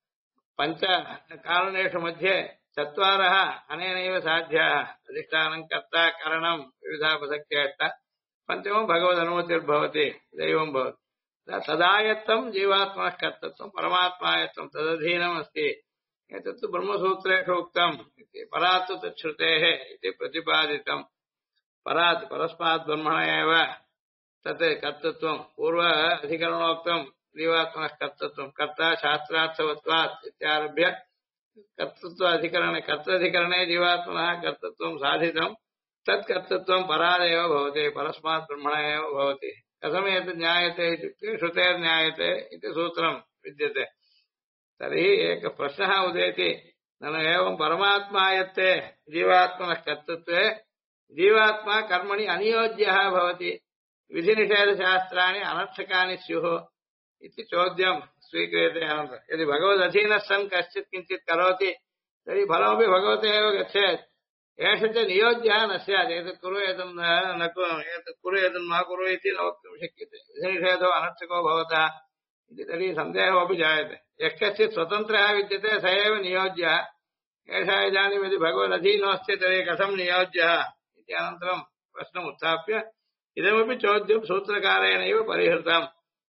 पञ्चकारणेषु मध्ये चत्वारः अनेनैव साध्याः अधिष्ठानं कर्ता करणं विविधापसक्त्यष्ट पञ्चमं भगवदनुमतिर्भवति दैवं भवति तदायत्तं जीवात्मनः कर्तृत्वं परमात्मायत्तं तदधीनम् अस्ति एतत्तु ब्रह्मसूत्रेषु उक्तम् इति परात् तच्छ्रुतेः इति प्रतिपादितम् परात् परस्मात् ब्रह्मण एव तत् कर्तृत्वं पूर्व अधिकरणोक्तं जीवात्मनः कर्तृत्वं कर्ता शास्त्रार्थवत्वात् इत्यारभ्य कर्तृत्व अधिकरणे कर्तृधिकरणे जीवात्मनः कर्तृत्वं साधितं तत् कर्तृत्वं परादेव भवति परस्मात् ब्रह्मण एव भवति कथमेतत् ज्ञायते इत्युक्ते श्रुतेर्ज्ञायते इति सूत्रं विद्यते तर्हि एकः प्रश्नः उदेति ननु एवं परमात्मा यत्ते जीवात्मनः कर्तृत्वे जीवात्मा कर्मणि अनियोज्यः भवति विधिनिषेधशास्त्राणि अनर्थकानि स्युः इति चोद्यं स्वीक्रियते अनन्तरं यदि भगवदधीनः सन् कश्चित् किञ्चित् करोति तर्हि फलमपि भगवते एव गच्छेत् एष च नियोज्यः न स्यात् एतत् कुरु एतत् न कुरु एतत् कुरु एतत् मा कुरु इति न वक्तुं शक्यते विधिनिषेधो अनर्थको भवतः इति तर्हि सन्देहोऽपि जायते यः कश्चित् स्वतन्त्रः विद्यते स एव नियोज्यः एषः इदानीं यदि भगवदधीनोऽस्ति तर्हि कथं नियोज्यः इति अनन्तरं प्रश्नम् उत्थाप्य इदमपि चोद्यं सूत्रकारेणैव परिहृतम्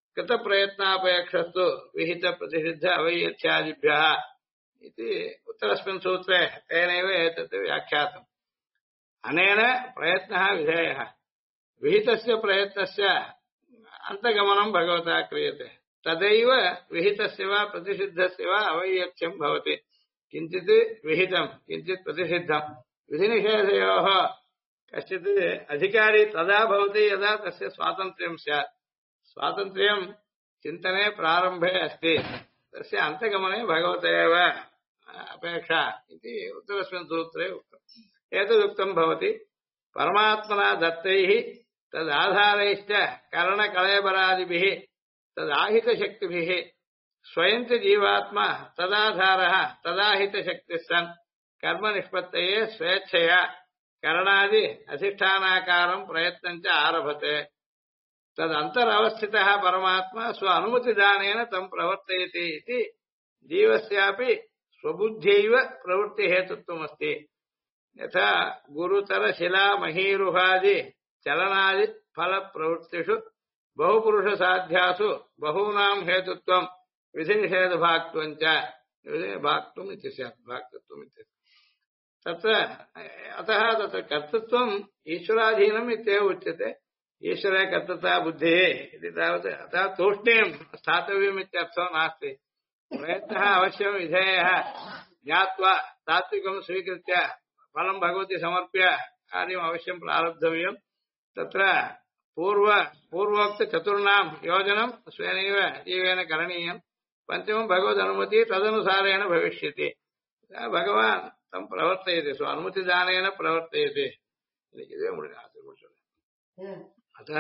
कृतप्रयत्नापेक्षस्तु विहितप्रतिषिद्ध अवैयथ्यादिभ्यः इति उत्तरस्मिन् सूत्रे तेनैव एतत् व्याख्यातम् अनेन प्रयत्नः विधेयः विहितस्य प्रयत्नस्य अन्तगमनं भगवता क्रियते तदैव विहितस्य वा प्रतिषिद्धस्य वा अवैयथ्यं भवति किञ्चित् विहितं किञ्चित् प्रतिषिद्धं विधिनिषेधयोः कश्चित् अधिकारी तदा भवति यदा तस्य स्वातन्त्र्यं स्यात् स्वातन्त्र्यं चिन्तने प्रारम्भे अस्ति तस्य अन्तगमने भगवते एव अपेक्षा इति उत्तरस्मिन् सूत्रे उक्तम् एतदुक्तं भवति परमात्मना दत्तैः तदाधारैश्च करणकलेबरादिभिः तदाहितशक्तिभिः स्वयं च जीवात्मा तदाधारः तदाहितशक्तिः सन् कर्मनिष्पत्तये स्वेच्छया करणादि अधिष्ठानाकारं प्रयत्नं च आरभते तदन्तरवस्थितः परमात्मा स्व अनुमतिदानेन तं प्रवर्तयति इति जीवस्यापि स्वबुद्ध्यैव प्रवृत्तिहेतुत्वमस्ति यथा गुरुतरशिलामहीरुहादि चलनादि फलप्रवृत्तिषु बहुपुरुषसाध्यासु बहूनां हेतुत्वं विधिनिषेधभाक्त्वं च भाक्तुम् इति स्यात् भाक्तत्वम् इति तत्र अतः तत्र कर्तृत्वम् ईश्वराधीनम् इत्येव उच्यते ईश्वरे कर्तृता बुद्धिः इति तावत् अतः तूष्णीं स्थातव्यम् इत्यर्थो नास्ति प्रयत्नः अवश्यं विधेयः ज्ञात्वा तात्विकं स्वीकृत्य फलं भगवती समर्प्य कार्यम् अवश्यं प्रारब्धव्यम् तत्र पूर्वोक्त चतुर्णां योजनं स्वेनैव जीवेन करणीयं पञ्चमं भगवदनुमतिः तदनुसारेण भविष्यति भगवान् तं प्रवर्तयति स्व अनुमतिदानेन प्रवर्तयति अतः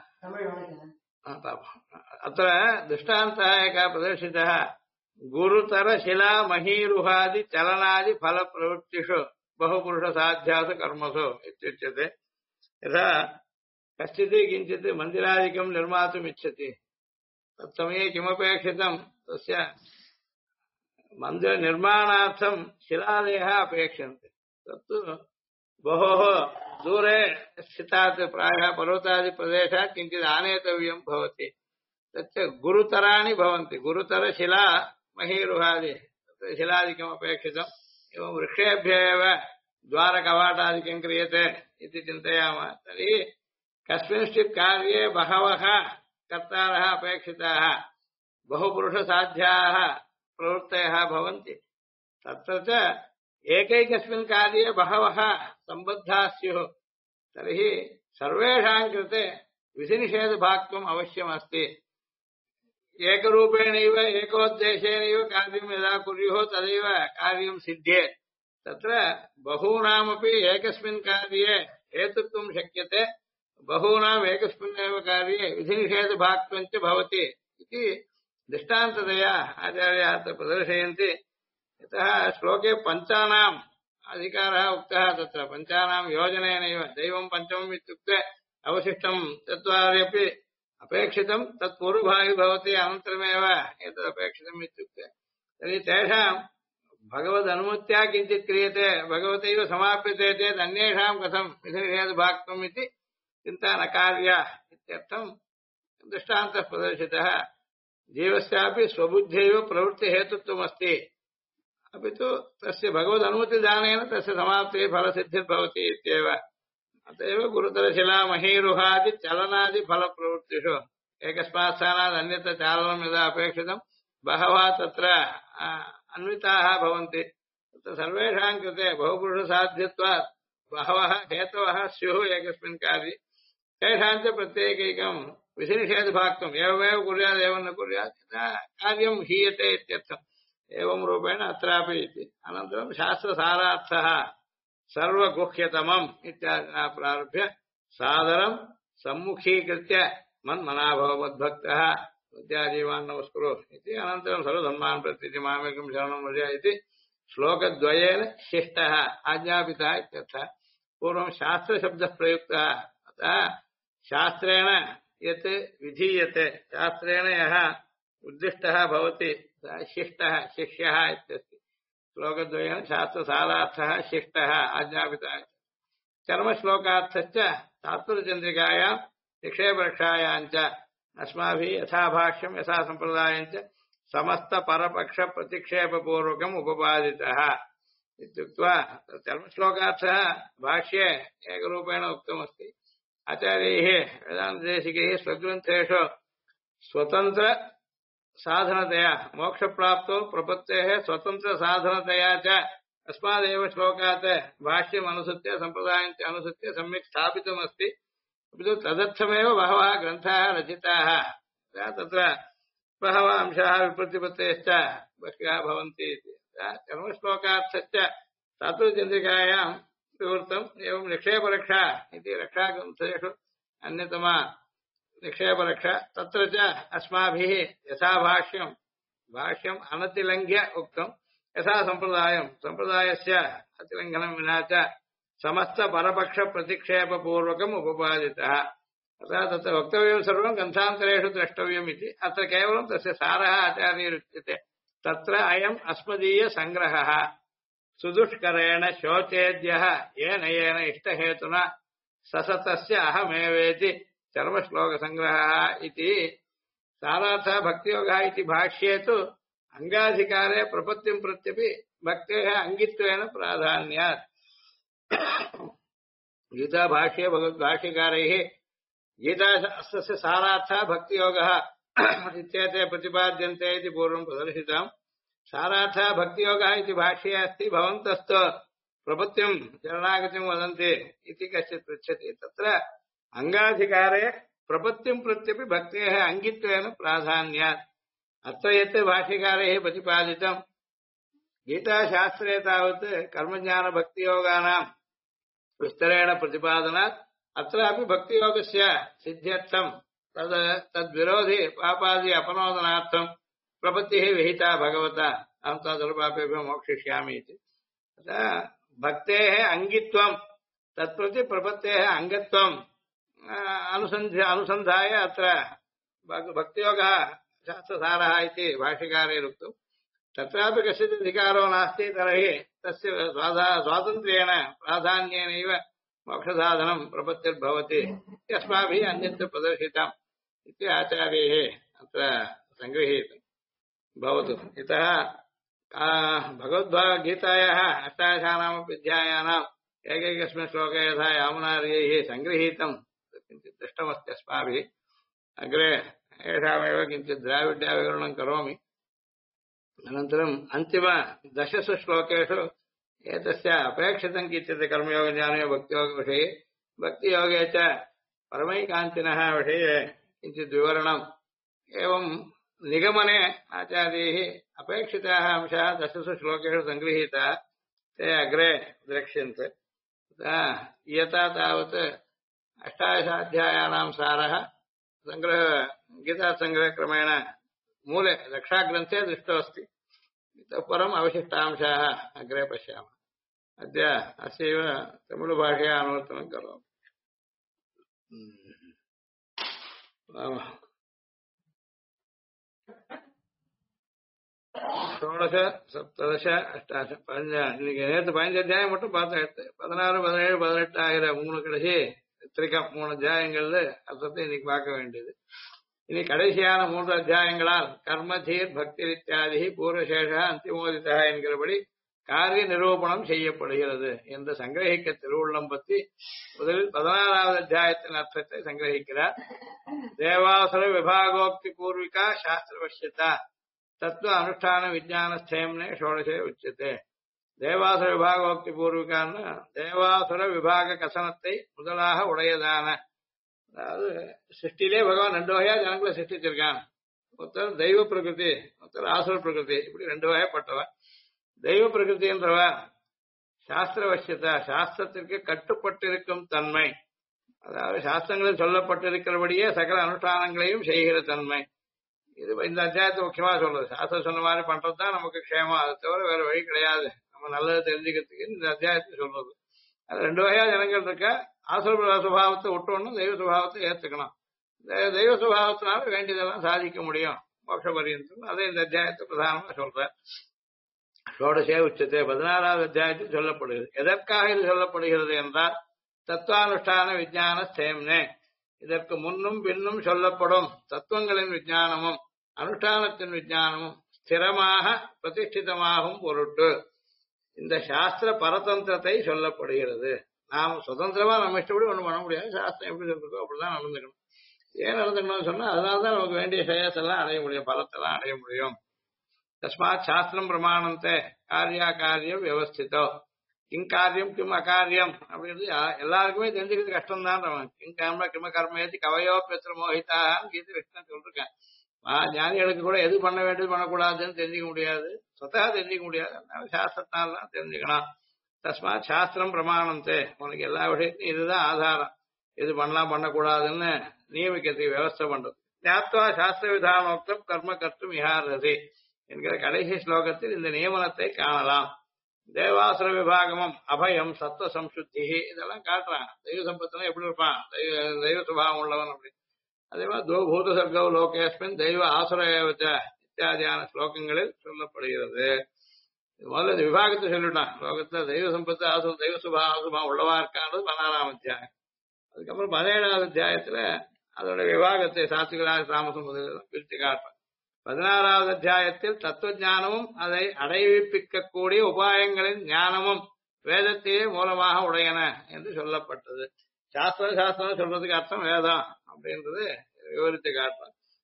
अत्र दृष्टान्तः एकः प्रदर्शितः गुरुतरशिला महीरुहादि चलनादि फलप्रवृत्तिषु बहुपुरुषसाध्यासु कर्मसु इत्युच्यते यथा कश्चित् किञ्चित् मन्दिरादिकं निर्मातुम् इच्छति तत्समये किमपेक्षितं तस्य मन्दिरनिर्माणार्थं शिलादयः अपेक्षन्ते तत्तु बहोः दूरे स्थितात् प्रायः पर्वतादिप्रदेशात् किञ्चित् आनेतव्यं भवति तच्च गुरुतराणि भवन्ति गुरुतरशिला महीरुहादि तत्र शिलादिकम् अपेक्षितम् एवं वृक्षेभ्यः एव द्वारकवाटादिकं क्रियते इति चिन्तयामः तर्हि कस्मिंश्चित् कार्ये बहवः कर्तारः अपेक्षिताः बहुपुरुषसाध्याः प्रवृत्तयः भवन्ति तत्र च एकैकस्मिन् कार्ये बहवः सम्बद्धाः स्युः तर्हि सर्वेषां कृते विधिनिषेधभाक्त्वम् अवश्यमस्ति एकरूपेणैव एकोद्देशेनैव कार्यं यदा कुर्युः तदैव कार्यं सिद्ध्येत् तत्र बहूनामपि एकस्मिन् कार्ये हेतुत्वं शक्यते बहूनाम् एकस्मिन्नेव कार्ये विधिनिषेधभाक्त्वं च भवति इति दृष्टान्ततया आचार्याः प्रदर्शयन्ति यतः श्लोके पञ्चानाम् अधिकारः उक्तः तत्र पञ्चानां योजनेनैव दैवं पञ्चमम् इत्युक्ते अवशिष्टं चत्वार्यपि अपेक्षितं तत्पूर्वभावि भवति अनन्तरमेव एतदपेक्षितम् इत्युक्ते तर्हि तेषां भगवदनुमत्या किञ्चित् क्रियते भगवतैव समाप्यते चेत् अन्येषां कथं विधिनिषेधभाक्त्वम् इति चिन्ता न कार्या इत्यर्थं दृष्टान्तः प्रदर्शितः जीवस्यापि स्वबुद्ध्यैव प्रवृत्तिहेतुत्वमस्ति अपि तु तस्य भगवदनुमतिदानेन तस्य समाप्तिः फलसिद्धिर्भवति इत्येव अत एव गुरुतरशिला महीरुहादि चलनादि फलप्रवृत्तिषु एकस्मात् स्थानात् अन्यत्र चालनं यदा अपेक्षितं बहवः तत्र अन्विताः भवन्ति तत्र सर्वेषां कृते बहुपुरुषसाध्यत्वात् बहवः हेतवः स्युः एकस्मिन् कार्ये तेषां च प्रत्येकैकं विधिनिषेधभाक्त्वम् एवमेव कुर्यात् एवं न कुर्यात् कार्यं हीयते इत्यर्थम् एवं रूपेण अत्रापि इति अनन्तरं शास्त्रसारार्थः सर्वगुह्यतमम् इत्यादिना प्रारभ्य सादरं सम्मुखीकृत्य मन्मनाभव मद्भक्तः इत्यादीवान् नमस्कुरु इति अनन्तरं सर्वधर्मान् प्रत्यति मामेकं शरणं व्रज इति श्लोकद्वयेन शिष्टः आज्ञापितः इत्यर्थः पूर्वं शास्त्रशब्दः प्रयुक्तः अतः शास्त्रेण यत् विधीयते शास्त्रेण यः उद्दिष्टः भवति शिष्टः शिष्यः इत्यस्ति श्लोकद्वयेन शास्त्रसारार्थः शिष्टः आज्ञापितः चर्मश्लोकार्थश्च तात्पर्यचन्द्रिकायां निक्षेपरक्षायाञ्च अस्माभिः यथा भाष्यं यथा सम्प्रदायञ्च समस्तपरपक्षप्रतिक्षेपपूर्वकम् उपपादितः इत्युक्त्वा चर्मश्लोकार्थः भाष्ये एकरूपेण उक्तमस्ति आचार्यैः वेदान्तदेशिकैः स्वग्रन्थेषु स्वतन्त्र साधनतया मोक्षप्राप्तौ प्रपत्तेः स्वतन्त्र साधनतया च अस्मादेव श्लोकात् भाष्यम् अनुसृत्य सम्प्रदायञ्च अनुसृत्य सम्यक् स्थापितमस्ति अपि तु तदर्थमेव बहवः ग्रन्थाः रचिताः तत्र बहवः अंशाः विप्रतिपत्तेश्च बह्व्यः भवन्ति इति कर्मश्लोकार्थश्च तात्पर्यचन्द्रिकायां विवृतम् एवं निक्षेपरक्षा इति रक्षाग्रन्थेषु अन्यतमा निक्षेपरक्षा तत्र च अस्माभिः यथा भाष्यम् अनतिलङ्घ्य उक्तम् यथा सम्प्रदायस्य अतिलङ्घनं विना च समस्तपरपक्षप्रतिक्षेपपूर्वकम् उपपादितः अतः तत्र वक्तव्यं सर्वं ग्रन्थान्तरेषु द्रष्टव्यम् इति अत्र केवलं तस्य सारः आचार्यैरुच्यते तत्र अयम् अस्मदीयसङ्ग्रहः सुदुष्करेण शोचेद्यः येन इष्टहेतुना ससतस्य अहमेवेति चर्मश्लोकसङ्ग्रहः इति सारार्थः भक्तियोगः इति भाष्ये तु अङ्गाधिकारे प्रपत्तिं प्रत्यपि भक्तेः अङ्गित्वेन प्राधान्यात् गीताभाष्ये भगवद्भाष्यकारैः गीताशास्त्रस्य सारार्थः भक्तियोगः इत्येते प्रतिपाद्यन्ते इति पूर्वं प्रदर्शितम् सारार्थ भक्तियोगः इति भाष्ये अस्ति भवन्तस्तु प्रपत्तिं शरणागतिं वदन्ति इति कश्चित् पृच्छति तत्र अङ्गाधिकारे प्रपत्तिं प्रत्यपि भक्तेः अङ्गित्वेन प्राधान्यात् अत्र यत् भाष्यकारैः प्रतिपादितं गीताशास्त्रे तावत् कर्मज्ञानभक्तियोगानां विस्तरेण प्रतिपादनात् अत्रापि भक्तियोगस्य सिद्ध्यर्थं तद्विरोधि पापादि अपनोदनार्थं प्रपत्तिः विहिता भगवता अहं तदुर्पापेभ्यो मोक्षयिष्यामि इति भक्तेः अङ्गित्वं तत्प्रति प्रपत्तेः अङ्गत्वं अनुसन्धाय अत्र भक्तियोगः शास्त्रसारः इति भाष्यकारेरुक्तं तत्रापि कश्चित् अधिकारो नास्ति तर्हि तस्य स्वातन्त्र्येण प्राधान्येनैव मोक्षसाधनं प्रपत्तिर्भवति अस्माभिः अन्यत्र प्रदर्शितम् इति आचार्यैः अत्र सङ्गृहीतम् भवतु इतः भगवद्गीतायाः अष्टादशानामपि अध्यायानाम् एकैकस्मिन् श्लोके यथा यामुनार्यैः सङ्गृहीतं किञ्चित् दृष्टमस्ति अस्माभिः अग्रे येषामेव किञ्चित् द्राविड्याविवरणं करोमि अनन्तरम् अन्तिमदशसु श्लोकेषु एतस्य अपेक्षितं किञ्चित् कर्मयोगज्ञाने भक्तियोगविषये भक्तियोगे च परमैकान्तिनः विषये किञ्चित् विवरणम् एवं निगमने आचार्यैः अपेक्षिताः अंशाः दशसु श्लोकेषु सङ्गृहीताः ते अग्रे द्रक्ष्यन्ते यथा तावत् अष्टादशाध्यायानां सारः गीतासङ्ग्रहक्रमेण मूले रक्षाग्रन्थे दृष्टोऽस्ति इतः परम् अवशिष्टांशाः अग्रे पश्यामः अद्य अस्यैव तमिळुभाषया अनुवर्तनं करोमि षोडश सप्तदश अष्टादश நேற்று 15 அத்தியாயம் மட்டும் பார்த்தேன் 16 17 18 ஆகிற 3 கடைசி திரிகம் 3 அத்தியாயங்கள்ல அர்த்தத்தை இன்னைக்கு பார்க்க வேண்டியது இனி கடைசியான 3 அத்தியாயங்களால் கர்மதீர் பக்தி இத்தியாதி பூர்வசேஷ அந்திமோதிதா என்கிறபடி காரிய நிரூபணம் செய்யப்படுகிறது என்று சங்கிரகிக்க திருவுள்ளம் பற்றி முதலில் 16வது அத்தியாயத்தின் அர்த்தத்தை சங்கிரகிக்கிறார் தேவாசுர விபாகோக்தி பூர்விகா சாஸ்திரவசியதா தத்துவ அனுஷ்டான விஜயான ஸ்தேம்னே ஷோடசே உச்சதே தேவாசுர விபாகோக்தி பூர்விகான்னு தேவாசுர விபாக கசனத்தை முதலாக உடையதான அதாவது சிருஷ்டிலே பகவான் 2 வகையா ஜனங்களை சிருஷ்டிச்சிருக்கான் ஒருத்தர் தெய்வ பிரகிருதி ஒருத்தர் ஆசுர பிரகிருதி இப்படி 2 வகைப்பட்டவன் தெய்வ பிரகிருதி என்றவன் சாஸ்திரவசியதா சாஸ்திரத்திற்கு கட்டுப்பட்டிருக்கும் தன்மை அதாவது சாஸ்திரங்களில் சொல்லப்பட்டிருக்கிறபடியே சகல அனுஷ்டானங்களையும் செய்கிற தன்மை இது இந்த அத்தியாயத்தை முக்கியமா சொல்றது சாஸ்திரம் சொன்ன மாதிரி பண்றதுதான் நமக்கு க்ஷேமம் அதை தவிர வேற வழி கிடையாது நம்ம நல்லது தெரிஞ்சுக்கிறதுக்கு இந்த அத்தியாயத்தை சொல்றது அது 2 வகையா ஜனங்கள் இருக்க ஆசுர சுபாவத்தை விட்டோன்னு தெய்வ சுபாவத்தை ஏத்துக்கணும் தெய்வ சுபாவத்தினால வேண்டியதெல்லாம் சாதிக்க முடியும் மோட்ச பரியந்தம் அதை இந்த அத்தியாயத்தை பிரதானமா சொல்ற ஷோடசே உச்சத்தை 16வது அத்தியாயத்தில் சொல்லப்படுகிறது எதற்காக இது சொல்லப்படுகிறது என்றால் தத்துவானுஷ்டான விஜயான ஸ்தேம்னே இதற்கு முன்னும் பின்னும் சொல்லப்படும் தத்துவங்களின் விஞ்ஞானமும் அனுஷ்டானத்தின் விஞ்ஞானமும் ஸ்திரமாக பிரதிஷ்டிதமாகும் பொருட்டு இந்த சாஸ்திர பரதந்திரத்தை சொல்லப்படுகிறது நாம் சுதந்திரமா நம்ம இஷ்டப்படி ஒண்ணும் பண்ண முடியாது சாஸ்திரம் எப்படி சொல்லிருக்கோ அப்படிதான் நடந்துக்கணும் ஏன் நடந்துக்கணும்னு சொன்னா அதனாலதான் நமக்கு வேண்டிய செயசெல்லாம் அடைய முடியும் பலத்தெல்லாம் அடைய முடியும் தஸ்மாத் சாஸ்திரம் பிரமாணத்தை காரியம் வியவஸ்திதோ கிம் காரியம் கிம் அகாரியம் அப்படின்றது எல்லாருக்குமே தெரிஞ்சுக்கிறது கஷ்டம் தான் கிம் கர்ம கிம கர்மேதி கவையோ பெற்ற மோகிதான்னு கீதை கிருஷ்ணன் சொல்லிருக்கேன் ஞானிகளுக்கு கூட எது பண்ண வேண்டியது பண்ணக்கூடாதுன்னு தெரிஞ்சுக்க முடியாது சொத்தா தெரிஞ்சுக்க முடியாது அதனால சாஸ்திரத்தால் தான் தெரிஞ்சுக்கணும் தஸ்மாத் சாஸ்திரம் பிரமாணத்தை உனக்கு எல்லா விஷயத்தையும் இதுதான் ஆதாரம் எது பண்ணலாம் பண்ணக்கூடாதுன்னு நியமிக்கிறதுக்கு வியவஸ்தை பண்றது ஞாத்வா சாஸ்திர விதானோக்தம் கர்ம கர்த்தும் இஹாரதி என்கிற கடைசி ஸ்லோகத்தில் இந்த நியமனத்தை காணலாம் தேவாசுர விபாகமும் அபயம் சத்துவ சம்சுத்தி இதெல்லாம் காட்டுறான் தெய்வ சம்பத்துனா எப்படி இருப்பான் தெய்வ சுபாவம் உள்ளவன் அப்படி அதே மாதிரி பூத சர்கவ லோகேஸ்மின் தெய்வ ஆசுரேவச்ச இத்தியாதியான ஸ்லோகங்களில் சொல்லப்படுகிறது முதல்ல இந்த விபாகத்தை சொல்லிட்டான் லோகத்துல தெய்வ சம்பத்து ஆசுர தெய்வ சுபாவம் உள்ளவா இருக்கான்றது 16ஆம் அத்தியாயம் அதுக்கப்புறம் 17வது அத்தியாயத்துல அதோட விபாகத்தை சாத்விகராஜ தாமசம் பிரித்து காட்டுறான் 16வது அத்தியாயத்தில் தத்துவ ஞானமும் அதை அடைவிப்பிக்கக்கூடிய உபாயங்களின் ஞானமும் வேதத்தையே மூலமாக உடையன என்று சொல்லப்பட்டது சாஸ்திரம் சொல்றதுக்கு அர்த்தம் வேதம் அப்படின்றது விவரித்து காட்டுறோம்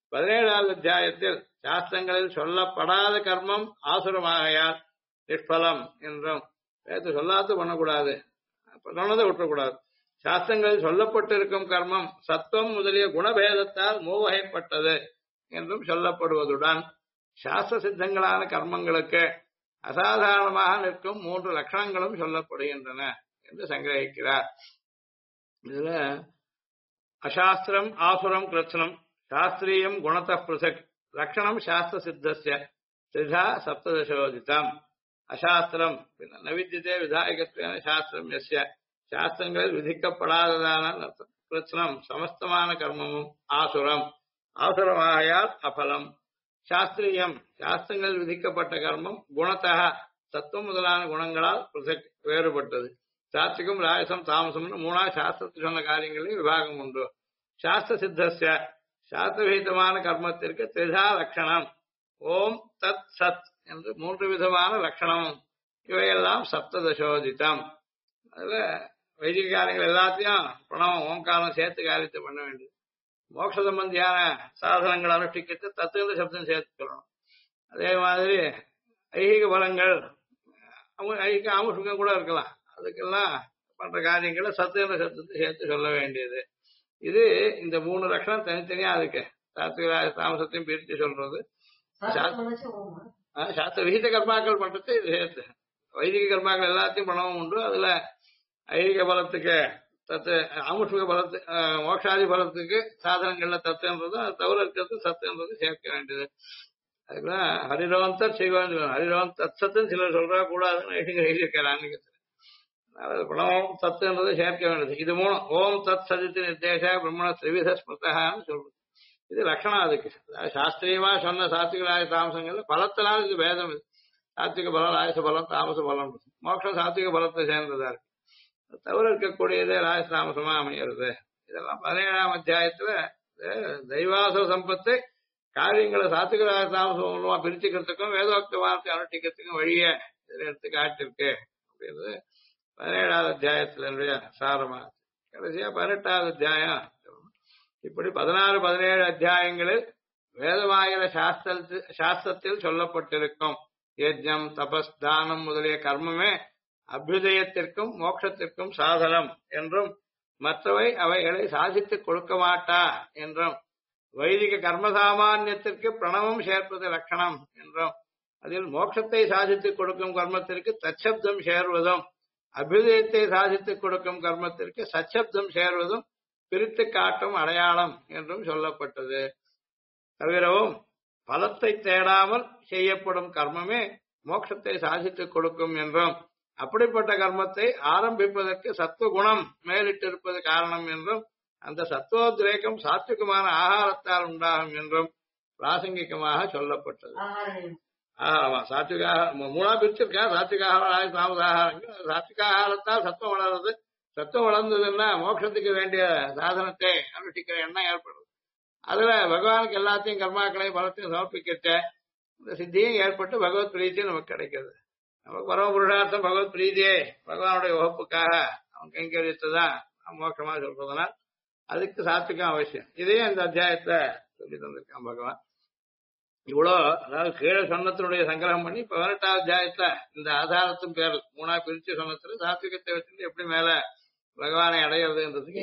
17வது அத்தியாயத்தில் சாஸ்திரங்களில் சொல்லப்படாத கர்மம் ஆசுரமாகையால் நிஷ்பலம் என்றும் வேதத்தை சொல்லாத பண்ணக்கூடாது, சொன்னதை விட்டுறக்கூடாது. சாஸ்திரங்களில் சொல்லப்பட்டிருக்கும் கர்மம் சத்துவம் முதலிய குணபேதத்தால் மூவகைப்பட்டது என்றும் சொல்லப்படுவதுடன் சாஸ்திர சித்தங்களான கர்மங்களுக்கு அசாதாரணமாக நிற்கும் 3 லட்சணங்களும் சொல்லப்படுகின்றன என்று சங்கிரகிக்கிறார். இதுல அசாஸ்திரம் ஆசுரம் கிருஷ்ணம் சாஸ்திரியம் குணத பிருசக் லட்சணம் சாஸ்திர சித்தஸ்ய திரிதா சப்ததசோதிதம். அசாஸ்திரம் நவித்தியதே விதாயகத்வேன சாஸ்திரம் எஸ்ய சாஸ்திரங்களில் விதிக்கப்படாததான கிருஷ்ணம் சமஸ்தமான கர்மமும் ஆசுரம் ஆசுரமாகையால் அபலம். சாஸ்திரியம் சாஸ்திரங்களில் விதிக்கப்பட்ட கர்மம் குணத்தக சத்துவம் முதலான குணங்களால் வேறுபட்டது. சாத்விகம் ராஜசம் தாமசம் 3 சாஸ்திரத்தில் சொன்ன காரியங்களில் விபாகம் உண்டு. சாஸ்திர சித்தஸ்ய சாஸ்திரவிகிதமான கர்மத்திற்கு திரிதா லட்சணம் ஓம் தத் சத் என்று 3 விதமான லட்சணம். இவையெல்லாம் சப்ததசோதிதம். அதுல வைதிக காரியங்கள் எல்லாத்தையும் பிரணவம் ஓங்காரம் சேர்த்து காரியத்தை பண்ண வேண்டியது. மோட்ச சம்பந்தியான சாதனங்கள் அனுஷ்டிக்கிறது தத்துவ சப்தம் சேர்த்து சொல்லணும். அதே மாதிரி ஐகிக பலங்கள் ஐகிக ஆமுஷம் கூட இருக்கலாம், அதுக்கெல்லாம் பண்ற காரியங்களை சத்துவ சப்தத்தை சேர்த்து சொல்ல வேண்டியது. இது இந்த 3 லட்சணம் தனித்தனியா இருக்கு. சாத்விக தாமசத்தையும் பிரித்து சொல்றது. சாஸ்திர விகித கர்மாக்கள் பண்றது இது சேர்த்து. வைதிக கர்மாக்கள் எல்லாத்தையும் பணமும் உண்டு. அதுல ஐகிக பலத்துக்கு தத்து ஆமுஷ்மிக பலத்து மோட்சாதி பலத்துக்கு சாதனங்கள்ல தத்துன்றது அது தவிர இருக்கிறது சத்துன்றது சேர்க்க வேண்டியது. அதுக்குதான் ஹரிரோந்த செய்வான். ஹரிரோன் தத் சத்துன்னு சிலர் சொல்றா கூடாதுன்னு எழுதியிருக்கிறாங்க. பிரணவம் தத்துன்றது சேர்க்க வேண்டியது. இது 3 ஓம் தத் சதித்து நிர்தேச பிரம்மண திரிவித ஸ்மிருதான்னு சொல்றது. இது லட்சணம். அதுக்கு சாஸ்திரியமா சொன்ன சாத்விக ராஜ தாமசங்கள்ல பலத்தினால் இது வேதம். இது சாத்விக பலம் ராஜச பலம் தாமச பலம். மோட்சம் சாத்விக பலத்தை சேர்ந்ததா இருக்கு. தவிர இருக்கக்கூடியதே ராஜதாமசமா அமைகிறது. இதெல்லாம் 17ஆம் அத்தியாயத்துல தெய்வாசுர சம்பத்து காரியங்களை சாத்விக ராஜதாமசம் மூலமா பிரிச்சுக்கிறதுக்கும் வேதோக்த வார்த்தை அனுஷ்டிக்கிறதுக்கும் வழிய இதில் எடுத்து காட்டிருக்கு அப்படின்றது 17வது அத்தியாயத்தினுடைய சாரமா. கடைசியா 18வது அத்தியாயம். இப்படி 16, 17 அத்தியாயங்களில் வேதமாகிற சாஸ்திரத்தில் சொல்லப்பட்டிருக்கும் யஜ்ஞம் தபஸ் தானம் முதலிய கர்மமே அபியுதயத்திற்கும் மோட்சத்திற்கும் சாதனம் என்றும் மற்றவை அவைகளை சாதித்துக் கொடுக்க மாட்டா என்றும் வைதிக கர்ம சாமானியத்திற்கு பிரணவம் சேர்ப்பது லட்சணம் என்றும் அதில் மோட்சத்தை சாதித்துக் கொடுக்கும் கர்மத்திற்கு தச்சப்தம் சேர்வதும் அபியுதயத்தை சாதித்துக் கொடுக்கும் கர்மத்திற்கு சச்சப்தம் சேர்வதும் பிரித்து காட்டும் அடையாளம் என்றும் சொல்லப்பட்டது. தவிரவும் பலத்தை தேடாமல் செய்யப்படும் கர்மமே மோட்சத்தை சாதித்துக் கொடுக்கும் என்றும் அப்படிப்பட்ட கர்மத்தை ஆரம்பிப்பதற்கு சத்துவகுணம் மேலிட்டிருப்பது காரணம் என்றும் அந்த சத்துவோத்ரேகம் சாத்விகமான ஆகாரத்தால் உண்டாகும் என்றும் பிராசங்கிகமாக சொல்லப்பட்டது. ஆமா, சாத்விக ஆகாரம் 3 பிரிச்சிருக்கா. சாத்விக ஆகாரம் தாமச ஆகாரங்கள். சாத்விக ஆகாரத்தால் சத்துவம் வளருது. சத்துவம் வளர்ந்ததுன்னா மோட்சத்துக்கு வேண்டிய சாதனத்தை அனுஷ்டிக்கிற எண்ணம் ஏற்படுது. அதுல பகவானுக்கு எல்லாத்தையும் கர்மாக்களையும் பலத்தையும் சமர்ப்பிக்கிட்ட இந்த சித்தியும் ஏற்பட்டு பகவத் பிரீத்தியும் நமக்கு கிடைக்கிறது. நமக்கு பரம புருஷார்த்தம் பகவத் பிரீதியே பகவானுடைய வகுப்புக்காக அவன் கைங்கரியத்தான் மோட்சமா சொல்றதுனால் அதுக்கு சாத்விகம் அவசியம். இதையும் இந்த அத்தியாயத்தை சொல்லி தந்திருக்கான் பகவான். இவ்வளோ அதாவது கீழே சொன்னத்தினுடைய சங்கிரகம் பண்ணி 18வது அத்தியாயத்துல இந்த ஆதாரத்தின் பேர் 3 பிரிச்சு சொன்னத்துல சாத்விகத்தை வச்சுட்டு எப்படி மேல பகவானை அடையிறதுன்றதுக்கு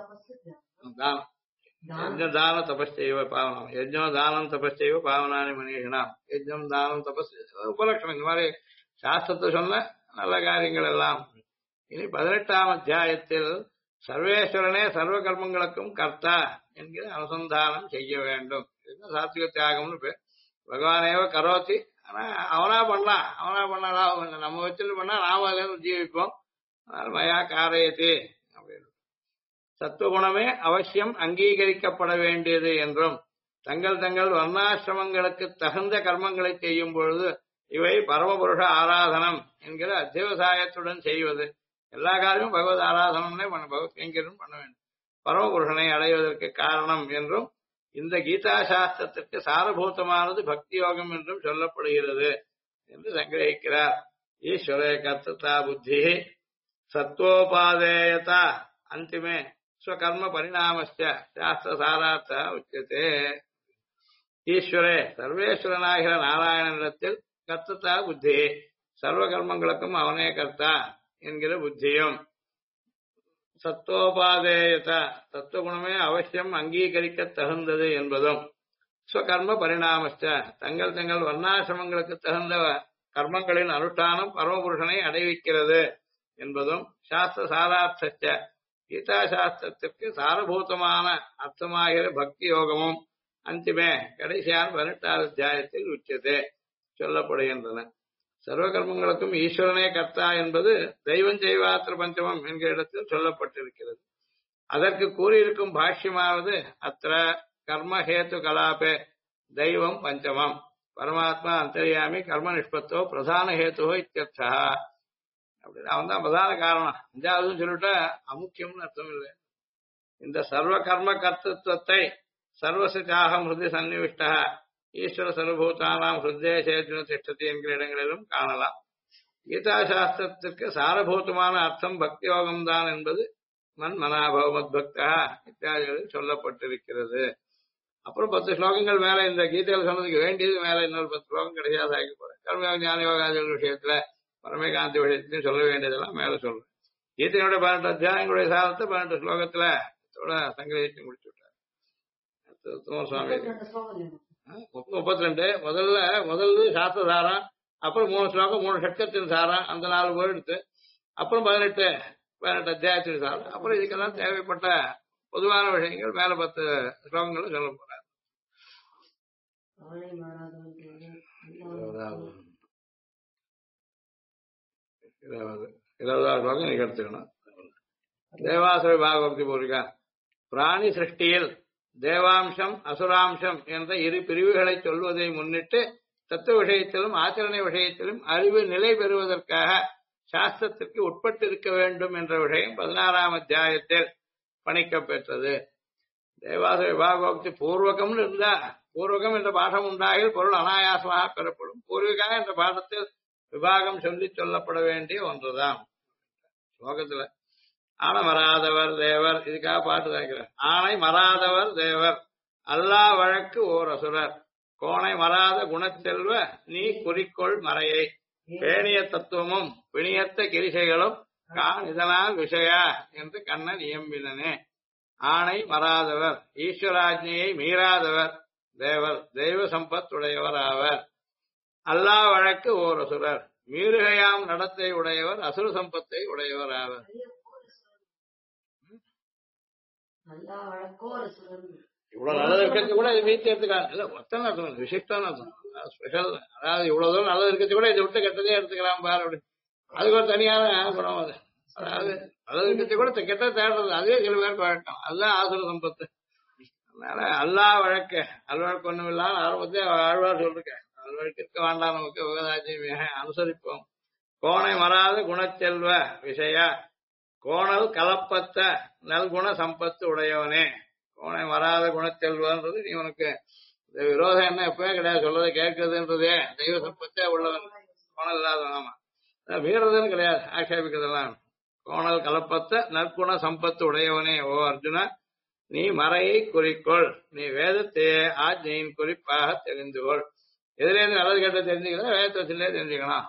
தானம் யஜ்ஞம் தானம் தபஸ்செய்வ பாவனம் யஜ்ஞம் தானம் தபஸ்செய்வ பாவனானி மனிஷனாம் யஜ்ஞம் தானம் தபஸ் உபலட்சணம் இந்த மாதிரி சாஸ்திரத்தை சொன்ன நல்ல காரியங்கள் எல்லாம். இனி 18ஆம் அத்தியாயத்தில் சர்வேஸ்வரனே சர்வ கர்மங்களுக்கும் கர்த்தா என்கிற அனுசந்தானம் செய்ய வேண்டும். இதுதான் சாத்விக தியாகம்னு பேர். பகவானேவ கரோத்தி. ஆனா அவனா பண்ணலாம் நம்ம வச்சுட்டு பண்ணா நாம அதுல ஜீவிப்போம். அதனால மயா காரயத்தி அப்படின்னு சத்துவகுணமே அவசியம் அங்கீகரிக்கப்பட வேண்டியது என்றும் தங்கள் தங்கள் வர்ணாசிரமங்களுக்கு தகுந்த கர்மங்களை செய்யும் பொழுது இவை பரமபுருஷ ஆராதனம் என்கிற அத்தியவசாயத்துடன் செய்வது. எல்லா காரியமும் பகவத் ஆராதனம்னே பகவத் கைங்கரியம் பண்ண வேண்டும். பரமபுருஷனை அடைவதற்கு காரணம் என்றும் இந்த கீதா சாஸ்திரத்திற்கு சாரபூதமானது பக்தி யோகம் என்றும் சொல்லப்படுகிறது என்று சங்கிரகிக்கிறார். ஈஸ்வரே கர்த்தா புத்தி சத்வோபாதேயதா அந்திமே ஸ்வகர்ம பரிணாமஸ்ய சாஸ்திர சாரார்த்த உச்சதே. ஈஸ்வரே சர்வேஸ்வரனாகிற நாராயணனிடத்தில் கர்த்தா புத்தி, சர்வ கர்மங்களுக்கும் அவனே கர்த்தா என்கிற புத்தியும், சத்தோபாதேயத தத்துவகுணமே அவசியம் அங்கீகரிக்க தகுந்தது என்பதும், ஸ்வகர்ம பரிணாமச்ச தங்கள் தங்கள் வர்ணாசிரமங்களுக்கு தகுந்த கர்மங்களின் அனுஷ்டானம் பரமபுருஷனை அடைவிக்கிறது என்பதும், சாஸ்திர சாரார்த்தச்ச கீதா சாஸ்திரத்திற்கு சாரபூதமான அர்த்தமாகிற பக்தி யோகமும் அந்திமே கடைசியான 18வது அத்தியாயத்தில் உச்சதே சொல்லப்படுகின்றன. சர்வ கர்மங்களுக்கும் ஈஸ்வரனே கர்த்தா என்பது தெய்வம் செய்வாத்திர பஞ்சமம் என்கிற இடத்தில் சொல்லப்பட்டிருக்கிறது. அதற்கு கூறியிருக்கும் பாஷ்யமாவது அத்திர கர்மஹேத்து கலாபே தெய்வம் பஞ்சமம் பரமாத்மா அந்தர்யாமி கர்ம நிஷ்பத்தோ பிரதான ஹேத்துவோ இத்தியர்த்தா. அப்படின்னு அவன் தான் பிரதான காரணம். 5வது சொல்லிட்டா அமுக்கியம்னு அர்த்தம் இல்லை. இந்த சர்வ கர்ம கர்த்தத்துவத்தை சர்வசாகம் ஹிருதி சன்னிவிஷ்டா ஈஸ்வர சர்வபூதானாம் ஹிருதே சேத்ன திஷ்டதி என்கிற இடங்களிலும் காணலாம். கீதா சாஸ்திரத்திற்கு சாரபூதமான அர்த்தம் பக்தி யோகம் தான் என்பது மன் மனாபவ மத்பக்தா இத்தியாதிகளில் சொல்லப்பட்டிருக்கிறது. அப்புறம் 10 ஸ்லோகங்கள் மேல இந்த கீதையில் சொன்னதுக்கு வேண்டியது மேல இன்னொரு 10 ஸ்லோகம் கடைசியாக சாய்க்க போறேன். கர்மயோக ஞான யோகாதிகள் விஷயத்துல பரமேகாந்தி விஷயத்தையும் சொல்ல வேண்டியதெல்லாம் மேல சொல்றேன். கீதையோட 18 அத்தியாயங்களுடைய சாதத்தை 18 ஸ்லோகத்துல சங்கிரகிச்சு முடிச்சு விட்டார் சுவாமி. 32 முதல்ல சாஸ்திர சாரம், அப்புறம் 3 ஸ்லோகம் 3 ஷட்கத்தின் சாரம், அந்த 4 பேர் எடுத்து, அப்புறம் 18 அத்தியாயத்தின் சாரம், அப்புறம் இதுக்கெல்லாம் தேவைப்பட்ட பொதுவான விஷயங்கள் மேல 10 ஸ்லோகங்களும் சொல்ல போறார். 20வது ஸ்லோகம் நீங்க எடுத்துக்கணும். தேவாசுர பாகவதி பூர்விகா பிராணி சிருஷ்டியில் தேவாம்சம் அசுராம்சம் என்ற 2 பிரிவுகளை சொல்வதை முன்னிட்டு தத்துவ விஷயத்திலும் ஆச்சரணை விஷயத்திலும் அறிவு நிலை பெறுவதற்காக சாஸ்திரத்திற்கு உட்பட்டு இருக்க வேண்டும் என்ற விஷயம் 16ஆம் அத்தியாயத்தில் பணிக்கப்பெற்றது. தேவாசுர விபாகோக்தி பூர்வகம்னு இருந்தா, பூர்வகம் என்ற பாடம் உண்டாகில் பொருள் அனாயாசமாக பெறப்படும். பூர்விகா என்ற பாடத்தில் விபாகம் சொல்லி சொல்லப்பட வேண்டிய ஒன்றுதான். ஸ்லோகத்துல ஆனை மறாதவர் தேவர், இதுக்காக பாட்டு தாக்கிறார். ஆணை மறாதவர் தேவர், அல்லா வழக்கு ஓர் அசுரர், கோணை மறாத குணச்செல்வ நீ குறிக்கோள் மறையை, பேணிய தத்துவமும் பிணியத்த கிரிசைகளும் இதனால் விஷயா என்று கண்ணன் இயம்பினனே. ஆணை மறாதவர் ஈஸ்வராஜ்ஞையை மீறாதவர் தேவர், தெய்வ சம்பத்துடையவர் ஆவர். அல்லா வழக்கு ஓர் அசுரர், மீறுகையாம் நடத்தை உடையவர் அசுர சம்பத்தை உடையவர் ஆவர். இவ்வளவு நல்லது இருக்கிறது கூட இது வீட்டு எடுத்துக்கலாம் இல்ல, ஒத்தனை இருக்கணும், விசிஷ்டம் ஸ்பெஷல். அதாவது இவ்வளவு தூரம் நல்லது இருக்கிறது கூட இதை விட்டு கெட்டதே எடுத்துக்கலாம் பாரு அப்படி. அதுக்கு ஒரு தனியான குணம் அது. அதாவது நல்லது இருக்கிறது கூட கெட்ட தேடுறது, அதே சில பேர் பழக்கம். அதுதான் ஆசுர சம்பத்து. அதனால அல்லா வழக்கு அல்வழக்கு ஒண்ணும் இல்லாம ஆரம்பத்தே ஆழ்வார் சொல்லிருக்கேன். அல்வழக்கு இருக்க வேண்டாம், நமக்கு விவதாச்சியை அனுசரிப்போம். கோணை மறாத குணச்செல்வ விஷயா, கோணல் கலப்பத்த நல்குண சம்பத்து உடையவனே. கோணை வராத குணச்செல்வன்றது நீ உனக்கு விரோதம் என்ன எப்பவே கிடையாது, சொல்றதை கேட்கறதுன்றதே தெய்வ சம்பத்தே உள்ளவன். கோணல் இல்லாதவன். ஆமா, வீரதுன்னு கிடையாது, ஆட்சேபிக்கிறதெல்லாம். கோணல் கலப்பத்த நற்குண சம்பத்து உடையவனே ஓ அர்ஜுன, நீ மறையை குறிக்கொள், நீ வேதத்தையே ஆஜ்ஞையின் குறிப்பாக தெரிந்து கொள். எதிலேருந்து நல்லது கேட்ட தெரிஞ்சுக்கிறதா வேதத்திலே தெரிஞ்சுக்கணும்.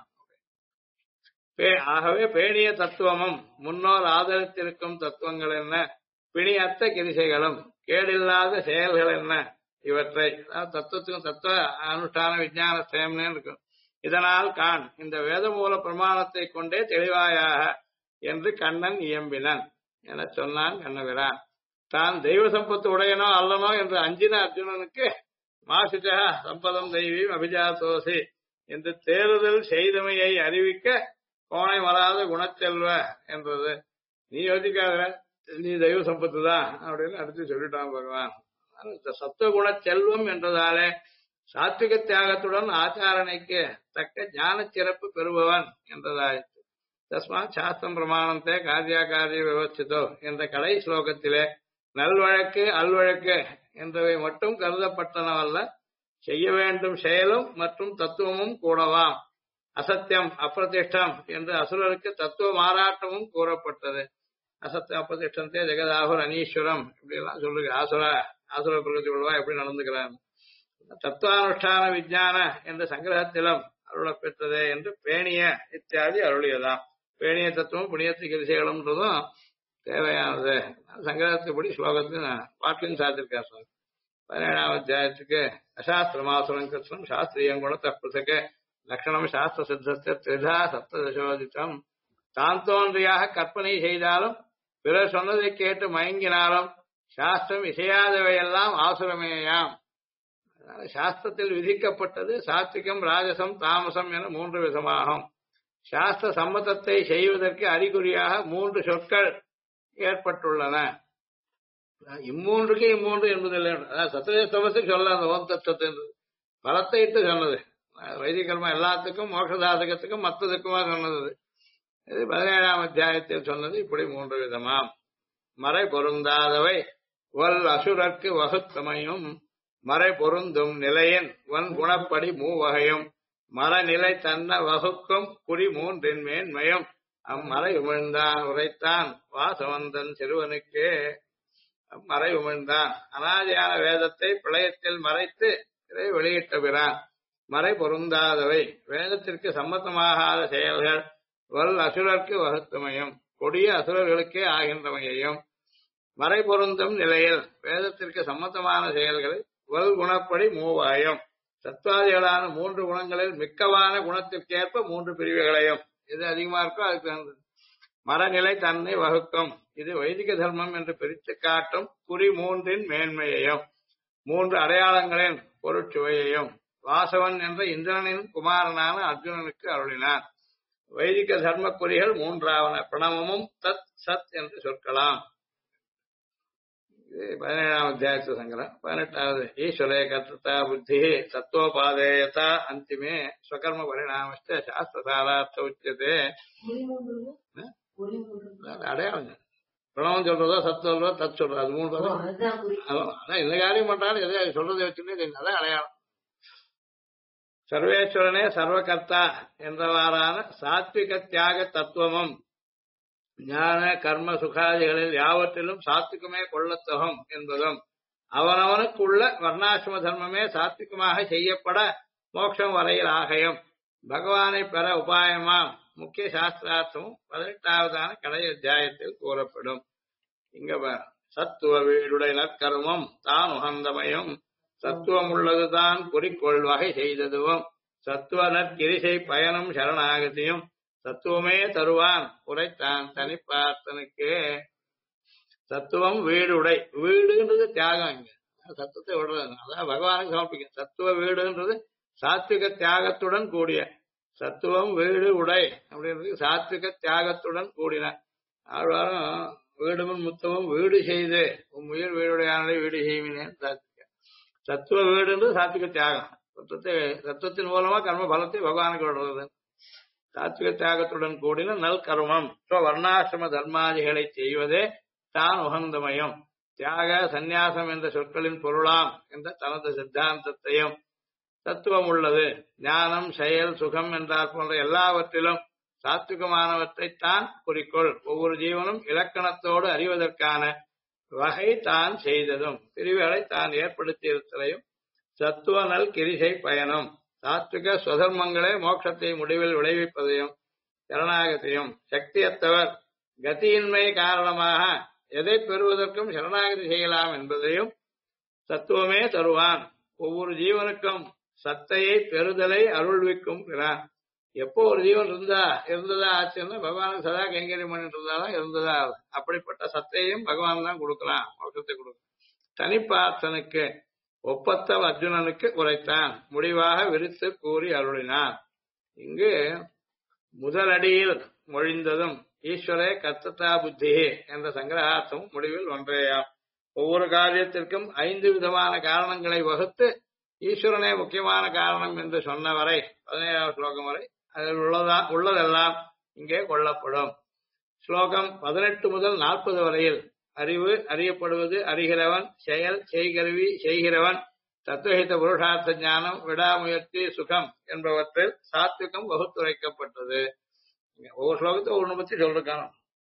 ஆகவே பேணிய தத்துவமும் முன்னோர் ஆதரித்திருக்கும் தத்துவங்கள் என்ன, பிணியத்த கிரிசைகளும் கேடில்லாத செயல்கள் என்ன, இவற்றை தத்துவத்துக்கும் தத்துவ அனுஷ்டான விஞ்ஞான சேம்னு இருக்கும். இதனால் கான் இந்த வேத மூல பிரமாணத்தை கொண்டே தெளிவாயாக என்று கண்ணன் இயம்பினன் என சொன்னான் கண்ணபிரான். தான் தெய்வ சம்பத்து உடையனோ அல்லனோ என்று அஞ்சின அர்ஜுனனுக்கு மாசுஜா சம்பதம் தெய்வீம் அபிஜாத்தோசி என்று தேறுதல் செய்தமையை அறிவிக்க கோணை வராத குணச்செல்வ என்றது. நீ யோசிக்காத, நீ தெய்வ சம்பத்து தான் அப்படின்னு அடுத்து சொல்லிட்டான் பகவான். சத்துவ குண செல்வம் என்றதாலே சாத்விக தியாகத்துடன் ஆச்சாரணைக்கு தக்க ஞான சிறப்பு பெறுபவன் என்றதாயிற்று. தஸ்மாத் சாஸ்திரம் பிரமாணத்தை காரியாகாரிய விவசித்தோ என்ற கடை ஸ்லோகத்திலே நல்வழக்கு அல்வழக்கு என்றவை மட்டும் கருதப்பட்டனவல்ல, செய்ய வேண்டும் செயலும் மற்றும் தத்துவமும் கூடவாம். அசத்தியம் அப்பிரதிஷ்டம் என்று அசுரருக்கு தத்துவ மாறாட்டமும் கூறப்பட்டது. அசத்தியம் அப்பிரதிஷ்டத்தே ஜெகதாகுர் அனீஸ்வரம் இப்படி எல்லாம் சொல்லுங்க. ஆசுர பிரகதி உள்ளவா எப்படி நடந்துக்கிறான். தத்துவானுஷ்டான விஞ்ஞான என்ற சங்கிரகத்திலும் அருளப் பெற்றதே என்று பேணிய இத்தியாதி அருளியதாம். பேணிய தத்துவம் புண்ணியத்து கிரிசைகளும்ன்றதும் தேவையானது. சங்கிரகத்துப்படி ஸ்லோகத்தில் பாட்டிலும் சாத்திருக்கார் சுவாமி. 17ஆம் அத்தியாயத்துக்கு அசாஸ்திரமாசுரம் கிருஷ்ணம் சாஸ்திரியம் குணத்த பிருத்தக லட்சணம் சாஸ்திர சித்தஸ்த திரிதா சப்ததசோதித்தம். தான் தோன்றியாக கற்பனை செய்தாலும் பிறர் சொன்னதை கேட்டு மயங்கினாலும் சாஸ்திரம் இசையாதவையெல்லாம் ஆசுரமேயாம். சாஸ்திரத்தில் விதிக்கப்பட்டது சாத்விகம் ராஜசம் தாமசம் என 3 விதமாகும். சாஸ்திர சம்மதத்தை செய்வதற்கு அறிகுறியாக 3 சொற்கள் ஏற்பட்டுள்ளன. இம்மூன்றுக்கு இம்மூன்று என்பதில்லை. சத்தியஸ்தமத்துக்கு சொல்ல அந்த ஓம் தத்துவத்தை பலத்தை இட்டு சொன்னது. வைதிக கர்மம் எல்லாத்துக்கும் மோட்சதாசகத்துக்கும் மற்றதுக்குமா சொன்னது. இது 17ஆம் அத்தியாயத்தில் சொன்னது இப்படி 3 விதமாம். மறை பொருந்தாதவை வல் அசுரர்க்கு வகுத்தமையும் மறை பொருந்தும் நிலையின் வன் குணப்படி மூவகையும் மரநிலை தன்ன வகுக்கும் குறி 3 மேன்மையும் அம்மறை உமிழ்ந்தான் உரைத்தான் வாசவந்தன் சிறுவனுக்கே. மறை உமிழ்ந்தான் அனாதியான வேதத்தை பிரளயத்தில் மறைத்து இதை வெளியிட்ட பிறான். மறை பொருந்தாதவை வேதத்திற்கு சம்மதமாகாத செயல்கள் வல் அசுரர்க்கு வகுத்தமையும் கொடிய அசுரர்களுக்கே ஆகின்றமையையும் மறை பொருந்தும் நிலையில் வேதத்திற்கு சம்மதமான செயல்களை வல் குணப்படி மூவாயும் சத்வாதிகளான 3 குணங்களில் மிக்கவான குணத்திற்கேற்ப 3 பிரிவுகளையும் எது அதிகமா இருக்கோ அதுக்கு மரநிலை தன்னை வகுக்கும். இது வைதிக தர்மம் என்று பிரித்து காட்டும் குறி 3 மேன்மையையும் 3 அடையாளங்களின் பொருட்சுவையையும் வாசவன் என்ற இந்திரனின் குமாரனான அர்ஜுனனுக்கு அருளினார். வைதிக தர்ம குறிகள் 3ஆவன பிரணவமும் தத் சத் என்று சொற்கலாம். 17ஆம் அத்தியாயத்து சங்கரம். 18வது ஈஸ்வரே கர்த்தா புத்தி சத்வோபாதேயதா அந்திமே ஸ்வகர்ம பரிணாமஸ்ட சாஸ்திரசாரார்த்த உச்சதே. அடையாளங்க பிரணவம் சொல்றதோ சத் சொல்றதோ தத் சொல்றதோ அது 3 அதான் இந்த காரியம் பண்றாலும் எதை சொல்றதை வச்சுன்னு அதான் அடையாளம். சர்வேஸ்வரனே சர்வகர்த்தா என்றவாறான சாத்விக தியாக தத்துவமும் ஞான கர்ம சுகாதிகளில் யாவற்றிலும் சாத்விகமே கொள்ளத்தகும் என்பதும் அவனவனுக்குள்ள வர்ணாசிரம தர்மமே சாத்விகமாக செய்யப்பட மோட்சம் வரையில் ஆகையும் பகவானை பெற உபாயமாம் முக்கிய சாஸ்திரார்த்தமும் 18ஆவதான கடை அத்தியாயத்தில் கூறப்படும். இங்க சத்துவ வீடுடை நற்கர்மம் தான் உகந்தமையும் சத்துவம் உள்ளதுதான் குறிக்கோள் வகை செய்ததுவும் சத்துவ நற்கிரிசை பயனும் சரணாகதியும் தத்துவமே தருவான் உரைத்தான் தனிப்பார்த்தனுக்கு. தத்துவம் வீடுடை வீடுன்றது தியாகம். இங்க தத்துவத்தை விடுறது அதான் பகவானுக்கு சமர்ப்பிக்க. தத்துவ வீடுன்றது சாத்விக தியாகத்துடன் கூடிய சத்துவம் வீடு உடை அப்படின்றது சாத்விக தியாகத்துடன் கூடின. ஆழ்வாரும் வீடுமுன் முத்தமும் வீடு செய்து உயிர் வீடுடையானதை வீடு செய்வினேன் சாத்விக. தத்துவ வீடுன்றது சாத்விக தியாகம். தத்துவத்தின் மூலமா கர்ம பலத்தை பகவானுக்கு விடுறது. சாத்விக தியாகத்துடன் கூடின நல் கர்மம் வர்ணாசிரம தர்மாதிகளை செய்வதே தான் உகந்தமையும் தியாக சந்நியாசம் என்ற சொற்களின் பொருளாம் என்ற தனது சித்தாந்தத்தையும் தத்துவம் உள்ளது ஞானம் செயல் சுகம் என்றார் போன்ற எல்லாவற்றிலும் சாத்விகமானவற்றைத்தான் குறிக்கோள் ஒவ்வொரு ஜீவனும் இலக்கணத்தோடு அறிவதற்கான வகை தான் செய்ததும் பிரிவுகளை தான் ஏற்படுத்தியிருத்தலையும் சத்துவ நல் கிரிசை பயனும் சாத்விக ஸ்வதர்மங்களே மோட்சத்தை முடிவில் விளைவிப்பதையும் சரணாகதியும் சக்தியற்றவர் கதியின்மை காரணமாக எதை பெறுவதற்கும் சரணாகதி செய்யலாம் என்பதையும் தத்துவமே தருவான். ஒவ்வொரு ஜீவனுக்கும் சத்தையை பெறுதலை அருள்விக்கும் பிறான். எப்போ ஒரு ஜீவன் இருந்ததா ஆச்சுன்னா பகவானுக்கு சதா கைங்கரியம் பண்ணிட்டு இருந்தாலும் இருந்ததா. அப்படிப்பட்ட சத்தையும் பகவான் தான் கொடுக்கலாம், மோட்சத்தை கொடுக்கலாம். தனிப்பார்த்தனுக்கு ஒப்பத்த அர்ஜுனனுக்கு உரைத்தான் முடிவாக விரித்து கூறி அருளினான். இங்கு முதலடியில் மொழிந்ததும் ஈஸ்வரே கர்த்தா புத்தி என்ற சங்கிரகார்த்தமும் முடிவில் ஒன்றேயாம். ஒவ்வொரு காரியத்திற்கும் 5 விதமான காரணங்களை வகுத்து ஈஸ்வரனே முக்கியமான காரணம் என்று சொன்ன வரை 17ஆம் ஸ்லோகம் வரை அதில் உள்ளதெல்லாம் இங்கே கொள்ளப்படும். ஸ்லோகம் 18 முதல் 40 வரையில் அறிவு, அறியப்படுவது, அறிகிறவன், செயல், செய்கருவி, செய்கிறவன், தத்துவஹித புருஷார்த்த ஞானம், விடாமுயற்சி, சுகம் என்பவற்றில் சாத்விகம் வகுத்துரைக்கப்பட்டது. ஒவ்வொரு ஸ்லோகத்தை ஒன்று பத்தி சொல்லிருக்கானோ.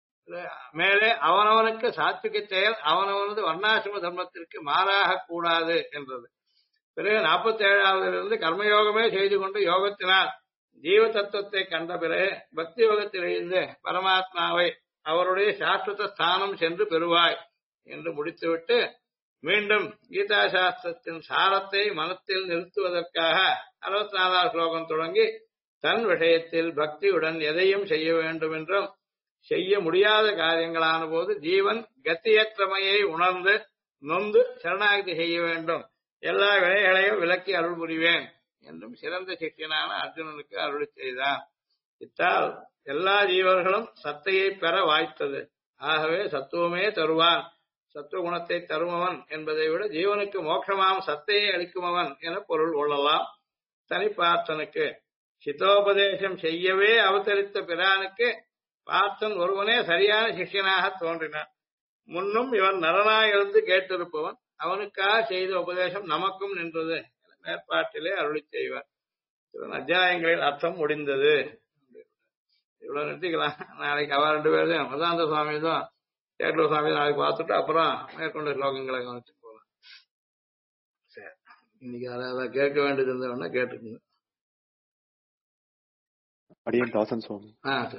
மேலே அவனவனுக்கு சாத்விக செயல் அவனவனது வர்ணாசிரம தர்மத்திற்கு மாறாக கூடாது என்றது. பிறகு 47வது கர்மயோகமே செய்து கொண்டு யோகத்தினால் ஜீவ தத்துவத்தை கண்ட பிறகு பக்தி யோகத்தில் இருந்து பரமாத்மாவை அவருடைய சாஸ்வத ஸ்தானம் சென்று பெறுவாய் என்று முடித்துவிட்டு மீண்டும் கீதா சாஸ்திரத்தின் சாரத்தை மனத்தில் நிறுத்துவதற்காக 64வது ஸ்லோகம் தொடங்கி தன் விஷயத்தில் பக்தியுடன் எதையும் செய்ய வேண்டும் என்றும் செய்ய முடியாத காரியங்களான போது ஜீவன் கத்தியற்றமையை உணர்ந்து நொந்து சரணாகதி செய்ய வேண்டும், எல்லா வினைகளையும் விலக்கி அருள் புரிவேன் என்றும் சிறந்த சிஷ்யனான அர்ஜுனனுக்கு அருள் செய்தான். இத்தால் எல்லா ஜீவர்களும் சத்தையை பெற வாய்த்தது. ஆகவே சத்துவமே தருவான், சத்துவ குணத்தை தருமவன் என்பதை விட ஜீவனுக்கு மோட்சமாம் சத்தையை அளிக்குமவன் என பொருள் கொள்ளலாம். தனிப்பார்த்தனுக்கு சித்தோபதேசம் செய்யவே அவதரித்த பிரானுக்கு பார்த்தன் ஒருவனே சரியான சிஷ்யனாக தோன்றினான். முன்னும் இவன் நரனாய் இருந்து கேட்டிருப்பவன், அவனுக்காக செய்த உபதேசம் நமக்கும் நின்றது என மேற்பாட்டிலே அருளி செய்வார். அத்தியாயங்களில் அர்த்தம் முடிந்தது. இவ்வளவு நிறுத்திக்கலாம். நாளைக்கு அவ 2 பேரும் மதாந்த சுவாமி தான் சேட்டூர் சுவாமி நாளைக்கு பார்த்துட்டு அப்புறம் மேற்கொண்ட ஸ்லோகங்களை கவனிச்சு போகலாம். சரி, இன்னைக்கு அதை கேட்க வேண்டியது இருந்தவொன்னா கேட்டுக்கோங்க. அடியன் தாசன் சுவாமி. சரி.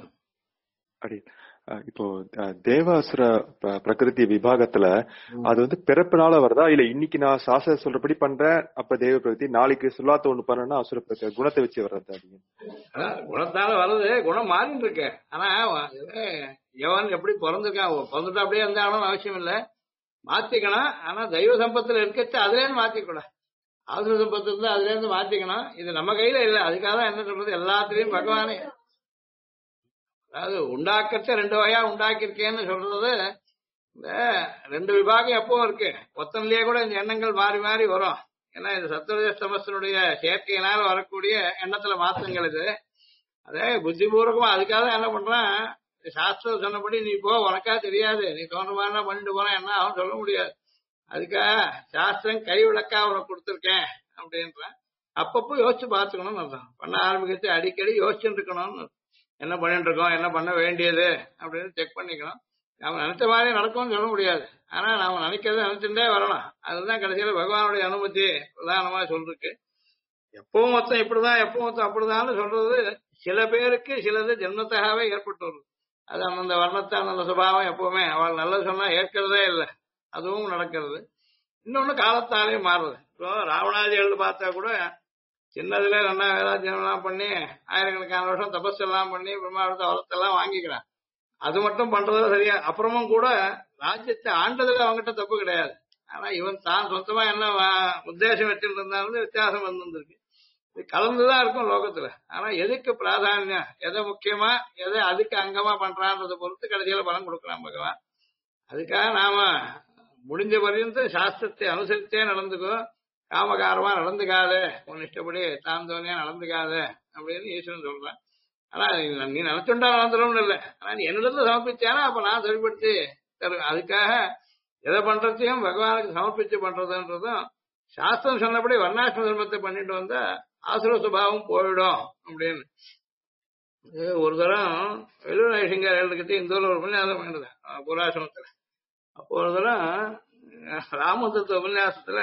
இப்போ தேவாசுர பிரகிருதி விபாகத்துல அது பிறப்பினால வருதா, இல்ல இன்னைக்கு நான் சாஸ்திர சொல்றபடி பண்றேன் அப்ப தேவ பிரகிருதி, நாளைக்கு சொல்லாத்த ஒண்ணு பண்ணா அசுர குணத்தை வச்சு வர்றதா? குணத்தால வருது, குணம் மாறிட்டு இருக்கு. ஆனா எவன் எப்படி பிறந்திருக்கான், பிறந்துட்டு அப்படியே இருந்தாலும் அவசியம் இல்ல, மாத்திக்கணும். ஆனா தெய்வ சம்பத்துல இருக்கச்சு அதுல இருந்து மாத்திக்கூடாது. ஆசுர சம்பத்து இருந்தா அதுல இருந்து மாத்திக்கணும். இது நம்ம கையில இல்ல. அதுக்காக தான் என்ன சொல்றது, எல்லாத்திலையும் பகவானே, அதாவது உண்டாக்கத்தை 2 வகையா உண்டாக்கிருக்கேன்னு சொல்றது. இந்த 2 விபாகம் எப்பவும் இருக்கு. ஒத்தன்லயே கூட இந்த எண்ணங்கள் மாறி மாறி வரும். ஏன்னா இது சத்வரஜஸ்தமஸ்தனுடைய சேர்க்கையினால வரக்கூடிய எண்ணத்துல மாற்றங்கள் இது. அதே புத்திபூர்வமா அதுக்காக என்ன பண்றான், சாஸ்திரம் சொன்னபடி நீ போ, உனக்கா தெரியாது, நீ தோன்ற மாதிரி பண்ணிட்டு போனா என்ன ஆகும் சொல்ல முடியாது. அதுக்காக சாஸ்திரம் கை விளக்கா உனக்கு கொடுத்துருக்கேன் அப்படின்ற அப்பப்போ யோசிச்சு பார்த்துக்கணும்னு அர்த்தம். பண்ண ஆரம்பிக்கிறது அடிக்கடி யோசிச்சுட்டு இருக்கணும்னு, என்ன பண்ணிட்டு இருக்கோம், என்ன பண்ண வேண்டியது அப்படின்னு செக் பண்ணிக்கணும். நாம நினைச்ச மாதிரி நடக்கும்னு சொல்ல முடியாது. ஆனா நாம நினைக்கிறத நினைச்சுட்டே வரணும். அதுதான் கடைசியில பகவானுடைய அனுமதி பிரதானமா சொல்லிருக்கு. எப்பவும் மொத்தம் இப்படிதான், எப்பவும் மொத்தம் அப்படிதான் சொல்றது சில பேருக்கு சிலது ஜென்மத்தாகவே ஏற்பட்டு வருது. அது அந்த வர்ணத்தை அந்த சுபாவம் எப்பவுமே அவள் நல்லது சொன்னா ஏற்கிறதே இல்லை, அதுவும் நடக்கிறது. இன்னொன்னு காலத்தாலே மாறுது. இப்போ ராவணாதிகள் பார்த்தா கூட சின்னதுல நல்லா வேதாத்தியம் எல்லாம் பண்ணி ஆயிரக்கணக்கான வருஷம் தபஸ் எல்லாம் பண்ணி பிரம்மாண்டத்தை வளர்த்தெல்லாம் வாங்கிக்கிறான். அது மட்டும் பண்றது சரியா. அப்புறமும் கூட ராஜ்யத்தை ஆண்டதுல அவங்ககிட்ட தப்பு கிடையாது. ஆனா இவன் தான் சொந்தமா என்ன உத்தேசம் வச்சுட்டு இருந்தாலும் வித்தியாசம் வந்துருக்கு. இது கலந்துதான் இருக்கும் லோகத்துல. ஆனா எதுக்கு பிராதானியம், எதை முக்கியமா, எதை அதுக்கு அங்கமா பண்றான்றதை பொறுத்து கடைசியில பலன் கொடுக்குறான் பகவான். அதுக்காக நாம முடிஞ்ச பர்யந்தம் சாஸ்திரத்தை அனுசரிச்சே நடந்துக்கோ, காமகாரமா நடந்துக்காது, உன் இஷ்டப்படி தாந்தோனியா நடந்துக்காது அப்படின்னு ஈஸ்வரன் சொல்றான். ஆனா நீ நினைச்சுண்டா நடந்துடும் இல்லை, ஆனா நீ என்னிடத்துல சமர்ப்பிச்சானா அப்ப நான் சரிப்படுத்தி தருவேன். அதுக்காக எதை பண்றதையும் பகவானுக்கு சமர்ப்பிச்சு பண்றதுன்றதும் சாஸ்திரம் சொன்னபடி வர்ணாசிரம தர்மத்தை பண்ணிட்டு வந்தா ஆசுர சுபாவம் போயிடும் அப்படின்னு. ஒரு தரம் வெள்ளூர் ஐசிங்கர் எழுதுக்கிட்டு இந்த ஊர்ல ஒரு உபன்யாசம் பண்ணிடுது பூராசிரமத்துல. அப்போ ஒரு தரம் ராமதத்துவ உபன்யாசத்துல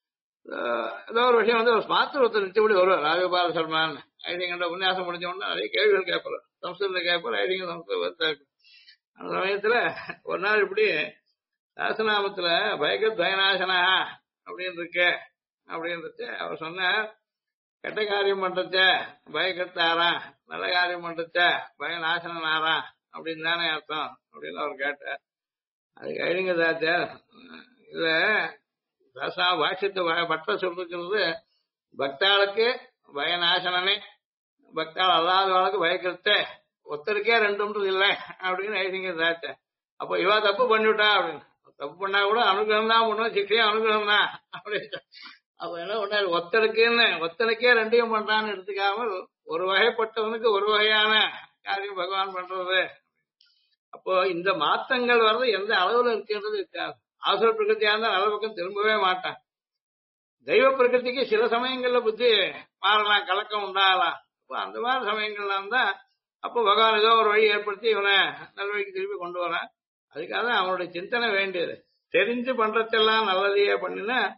ஏதோ ஒரு விஷயம் ஒரு ஸ்மாத்திரத்தை நிச்சயப்படி வருவார் ராஜகோபால சர்மான்னு. ஐடிங்கிற உபன்யாசம் முடிஞ்ச உடனே நிறைய கேள்விகள் கேட்பார், சம்ஸ்கிருதத்துல கேட்பார், ஐடிங்க சம்ஸ்கிருத. அந்த சமயத்துல ஒரு நாள் இப்படி சாசநாமத்துல பயகத் பயநாசனா அப்படின்னு இருக்கு அப்படின்றது அவர் சொன்னார். கெட்ட காரியம் பண்றச்ச பயக்கத்தாரா, நல்ல காரியம் பண்றச்ச பயநாசனாரா அப்படின்னு தானே அர்த்தம் அப்படின்னு அவர் கேட்டார். அதுக்கு ஐடிங்க தாச்சார் இல்ல பாஷ்யத்தை பட்ட சொல்றது பக்தாளுக்கு பயநாசனமே, பக்தாள் அல்லாதவளுக்கு பயக்கிறத ஒத்தருக்கே 2 இல்லை அப்படின்னு ஐடிங்க தாச்ச. அப்போ இவா தப்பு பண்ணிவிட்டா அப்படின்னு. தப்பு பண்ணா கூட அனுகிரகம் தான் பண்ணுவோம், சிக்ஷையும் அனுகிரகம் தான் அப்படின்னு. அப்ப என்ன பண்ணாரு, ஒத்தனுக்கே 2 பண்றான்னு எடுத்துக்காமல் ஒரு வகைப்பட்டவனுக்கு ஒரு வகையான காரியம் பகவான் பண்றது. அப்போ இந்த மாற்றங்கள் வர்றது எந்த அளவுல இருக்குன்றது வித்தியாசம். ஆசுர பிரகிருத்தியா இருந்தா நல்ல பக்கம் திரும்பவே மாட்டான். தெய்வ பிரகிருதிக்கு சில சமயங்கள்ல புத்தி மாறலாம், கலக்கம் உண்டாகலாம். அந்த மாதிரி சமயங்கள்ல இருந்தா அப்போ பகவான் ஏதோ ஒரு வழி ஏற்படுத்தி இவனை நல்வழிக்கு திருப்பி கொண்டு வரான். அதுக்காக அவனுடைய சிந்தனை வேண்டியது. தெரிஞ்சு பண்றதெல்லாம் நல்லதையே பண்ணினா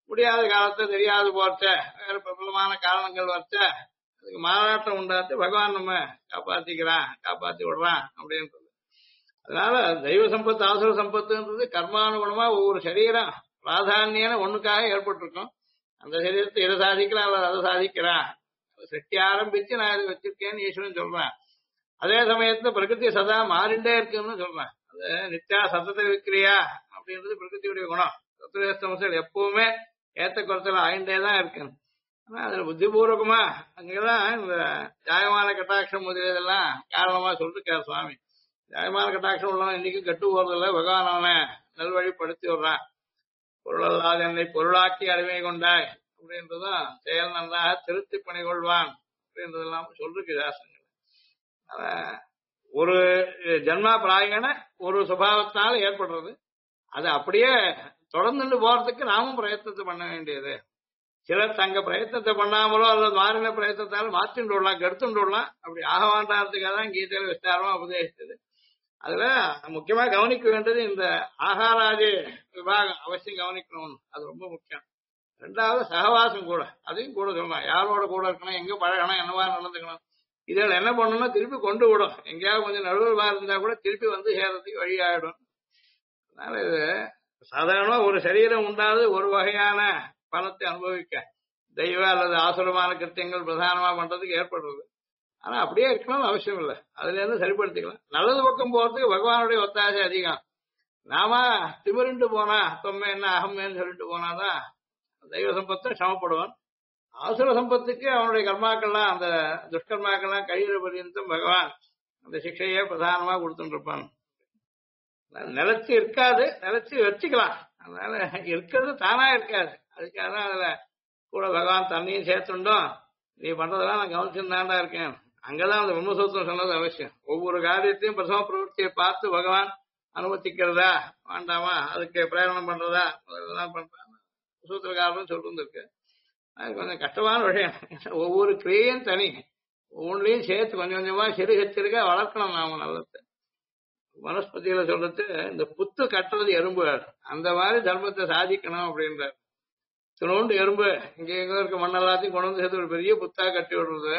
முடியாத காலத்தை தெரியாது போச்ச வேற பிரபலமான காரணங்கள் வச்ச அதுக்கு மாறாட்டம் உண்டாத்து பகவான் நம்ம காப்பாத்தி விடுறான் அப்படின்றது. அதனால தெய்வ சம்பத்து ஆசுர சம்பத்துன்றது கர்மானுகுணமா ஒவ்வொரு சரீரம் பிராதானியான ஒண்ணுக்காக ஏற்பட்டிருக்கும். அந்த சரீரத்தை இதை சாதிக்கலாம் அல்லது அதை சாதிக்கிறான். சக்தி ஆரம்பிச்சு நான் இதை வச்சிருக்கேன்னு ஈஸ்வரன் சொல்றேன். அதே சமயத்துல பிரகிருதி சதா மாறிண்டே இருக்குன்னு சொல்றேன். அது நித்யா சத்தத்தை விக்கிரியா அப்படின்றது பிரகிருதியுடைய குணம். சத்துரேஸ்தமசல் எப்பவுமே ஏத்த குறைச்சல ஆயிண்டே தான் இருக்கு. ஆனா அதுல புத்திபூர்வகமா அங்கதான் இந்த ஜாயமான கட்டாட்சம் முதலியதெல்லாம் காரணமா சொல்லிருக்காரு சுவாமி. ஜாயமான கட்டாட்சம் உள்ளவன் இன்னைக்கும் கெட்டு போறதில்ல. பகவான் அவனை நல்வழிப்படுத்தி விடுறான். பொருளல்லாத என்னை பொருளாக்கி அடிமை கொண்டாய் அப்படின்றதும் செயல் நன்றாக திருத்தி பணி கொள்வான் அப்படின்றதெல்லாம் சொல்லிருக்கு தாசங்கள். ஒரு ஜன்மா பிராயன ஒரு சுபாவத்தினால ஏற்படுறது. அது அப்படியே தொடர்ந்துட்டு போறதுக்கு நாமும் பிரயத்தனத்தை பண்ண வேண்டியது. சிலர் தங்க பிரயத்தனத்தை பண்ணாமலோ அல்லது மாறின பிரயத்தனத்தாலும் மாற்றிண்டு விடலாம், கெடுத்துண்டு விடலாம். அப்படி ஆக வேண்டாறதுக்காக தான் கீதையில விஸ்தாரமா உபதேசித்தது. அதுல முக்கியமா கவனிக்க வேண்டியது இந்த ஆகாராதி விபாகம் அவசியம் கவனிக்கணும். அது ரொம்ப முக்கியம். ரெண்டாவது சகவாசம் கூட, அதையும் கூட சொல்லலாம். யாரோட கூட இருக்கணும், எங்க பழகணும், என்னவா நடந்துக்கணும், இதில் என்ன பண்ணணும்னா திருப்பி கொண்டு விடும். எங்கேயாவது கொஞ்சம் நடுவா இருந்தா கூட திருப்பி வந்து சேர்றதுக்கு வழியாயிடும். அதனால இது சாதாரணமா ஒரு சரீரம் உண்டாது ஒரு வகையான பலத்தை அனுபவிக்க தெய்வ அல்லது ஆசுரமான கிருத்தியங்கள் பிரதானமா பண்றதுக்கு ஏற்படுறது. ஆனா அப்படியே இருக்கணும்னு அவசியம் இல்லை. அதுல இருந்து சரிப்படுத்திக்கலாம். நல்லது பக்கம் போறதுக்கு பகவானுடைய ஒத்தாசை அதிகம். நாம திமிரிண்டு போனா தொம்மை என்ன அகம்மேன்னு சொல்லிட்டு போனாதான் தெய்வ சம்பத்தை சமப்படுவான். ஆசுர சம்பத்துக்கு அவனுடைய கர்மாக்கள்லாம் அந்த துஷ்கர்மாக்கள்லாம் கையில பரியந்தம் பகவான் அந்த சிக்ஷையே பிரதானமா கொடுத்துட்டு இருப்பான். நிலைச்சு இருக்காது, நிலைச்சு வச்சுக்கலாம். அதனால இருக்கிறது தானா இருக்காது. அதுக்காக தான் அதுல கூட பகவான் தண்ணியும் சேர்த்துண்டோம். நீ பண்றதெல்லாம் நான் கவனிச்சுதான்டா இருக்கேன். அங்கதான் அந்த பிரம்மசூத்திரம் சொன்னது அவசியம். ஒவ்வொரு காரியத்தையும் பிரசவ பிரவൃத்தியை பார்த்து பகவான் அனுமதிக்கிறதா வேண்டாமா, அதுக்கு பிரேரணம் பண்றதா, அதெல்லாம் பண்றாங்க சூத்திரக்காரன் சொல்லிட்டு இருக்கு. அது கொஞ்சம் கஷ்டமான விஷயம். ஒவ்வொரு கிரியையும் தனி, ஒவ்வொன்றையும் சேர்த்து கொஞ்சம் கொஞ்சமா சிறுக வளர்க்கணும் நாம நல்லது. வனஸ்பதியில சொல்றது இந்த புத்து கட்டுறது எறும்பு, அந்த மாதிரி தர்மத்தை சாதிக்கணும் அப்படின்றார். சிலோண்டு எறும்பு இங்க எங்க இருக்க மண் எல்லாத்தையும் கொண்டு வந்து சேர்த்து ஒரு பெரிய புத்தா கட்டி விடுறது.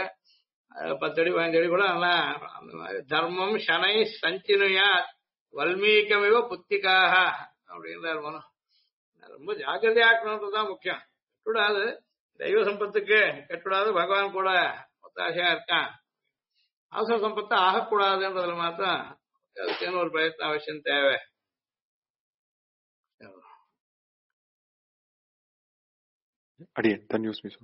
10 அடி 15 அடி கூட நல்லா அந்த மாதிரி தர்மம் சனை சஞ்சினுயா வல்மீகமிவ புத்திக்காக அப்படின்றார் மனம். ரொம்ப ஜாக்கிரதையாக்கணுன்றதுதான் முக்கியம். கெட்டுடாது, தெய்வ சம்பத்துக்கு கெட்டுடாது, பகவான் கூட ஒத்தாசையா இருக்கான். அவசர சம்பத்தை ஆகக்கூடாதுன்றதுல மாத்திரம் அதுக்குன்னு ஒரு பிரயத்னம் அவசியம் தேவை. அடியேன் தன்யூஸ் மிஸ்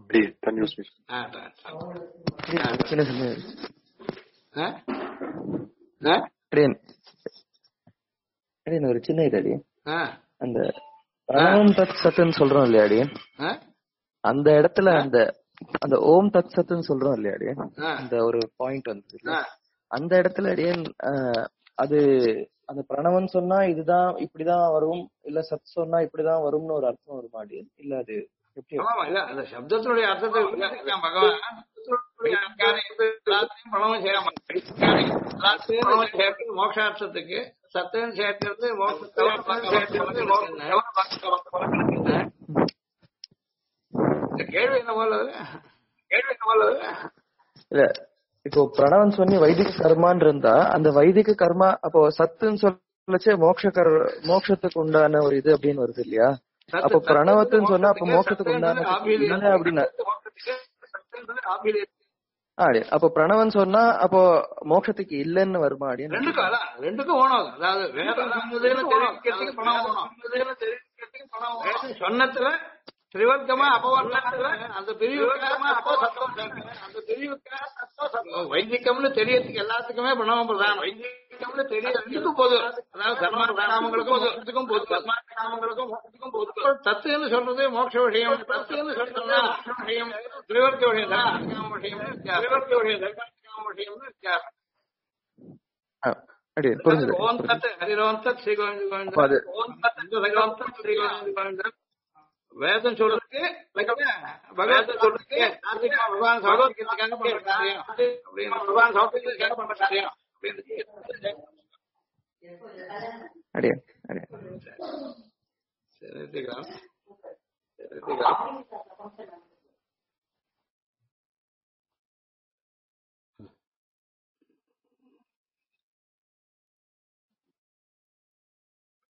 ஒரு சின்ன இது அடி அந்த பிரணவம் தத் சத்துன்னு சொல்றோம் இல்லையா அடி, அந்த இடத்துல அந்த அந்த ஓம் தத் சத்துன்னு சொல்றோம் இல்லையா அடி, அந்த ஒரு பாயிண்ட் வந்து அந்த இடத்துல அடியன் அது அந்த பிரணவன் சொன்னா இதுதான் இப்படிதான் வரும், இல்ல சத் சொன்னா இப்படிதான் வரும்னு ஒரு அர்த்தம் வருமா அடி? இல்ல அது எப்படி? அந்த சப்தத்தினுடைய அர்த்தத்தை பகவான் மோட்சார்த்தத்துக்கு சத்தம் சேர்க்கிறது கேள்வி என்ன போல இல்ல. இப்போ பிரணவன் சொன்னி வைதிக கர்மான் இருந்தா அந்த வைதிக கர்மா அப்போ சத்துன்னு சொல்லச்சே மோட்சத்துக்கு உண்டான ஒரு இது அப்படின்னு வருது இல்லையா? அப்போ பிரணவத்துன்னு சொன்னா அப்ப மோட்சத்துக்கு உண்டான அப்படின்னா அப்போ பிரணவன் சொன்னா அப்போ மோட்சத்துக்கு இல்லன்னு வருமா? அப்படின்னு ரெண்டுக்கும் ஓணும். அதாவது சொன்னத்துல திரிவர்க்கமா அபவர்ணத்துல அந்த பிரிவுக்காரமா அப்போ அந்த பிரிவுக்கார வைதிகம்னு தெரியறதுக்கு எல்லாத்துக்குமே பிரணவம் பிரதானம். வைதிகம்னு தெரியறதுக்கும் போது, அதாவது தர்மங்களுக்கும் போது, தத்துன்னு சொல்றது மோட்ச விஷயம், தத்துன்னு சொல்றது விஷயம், திரிவர்க்க விஷயம் ஓம் தத் ஹரிரோம் தத் ஸ்ரீ கோவிந்த வேதம் சொல்றதுக்கு பகவான் சொல்றதுக்கு பகவான் சமர்ப்பிக்கிறதுக்காக பண்ற காரியம் அப்படின்னு பகவான் சமர்ப்பிக்கிறதுக்காக பண்ற காரியம் அப்படின்னு எடுத்துக்கலாம்.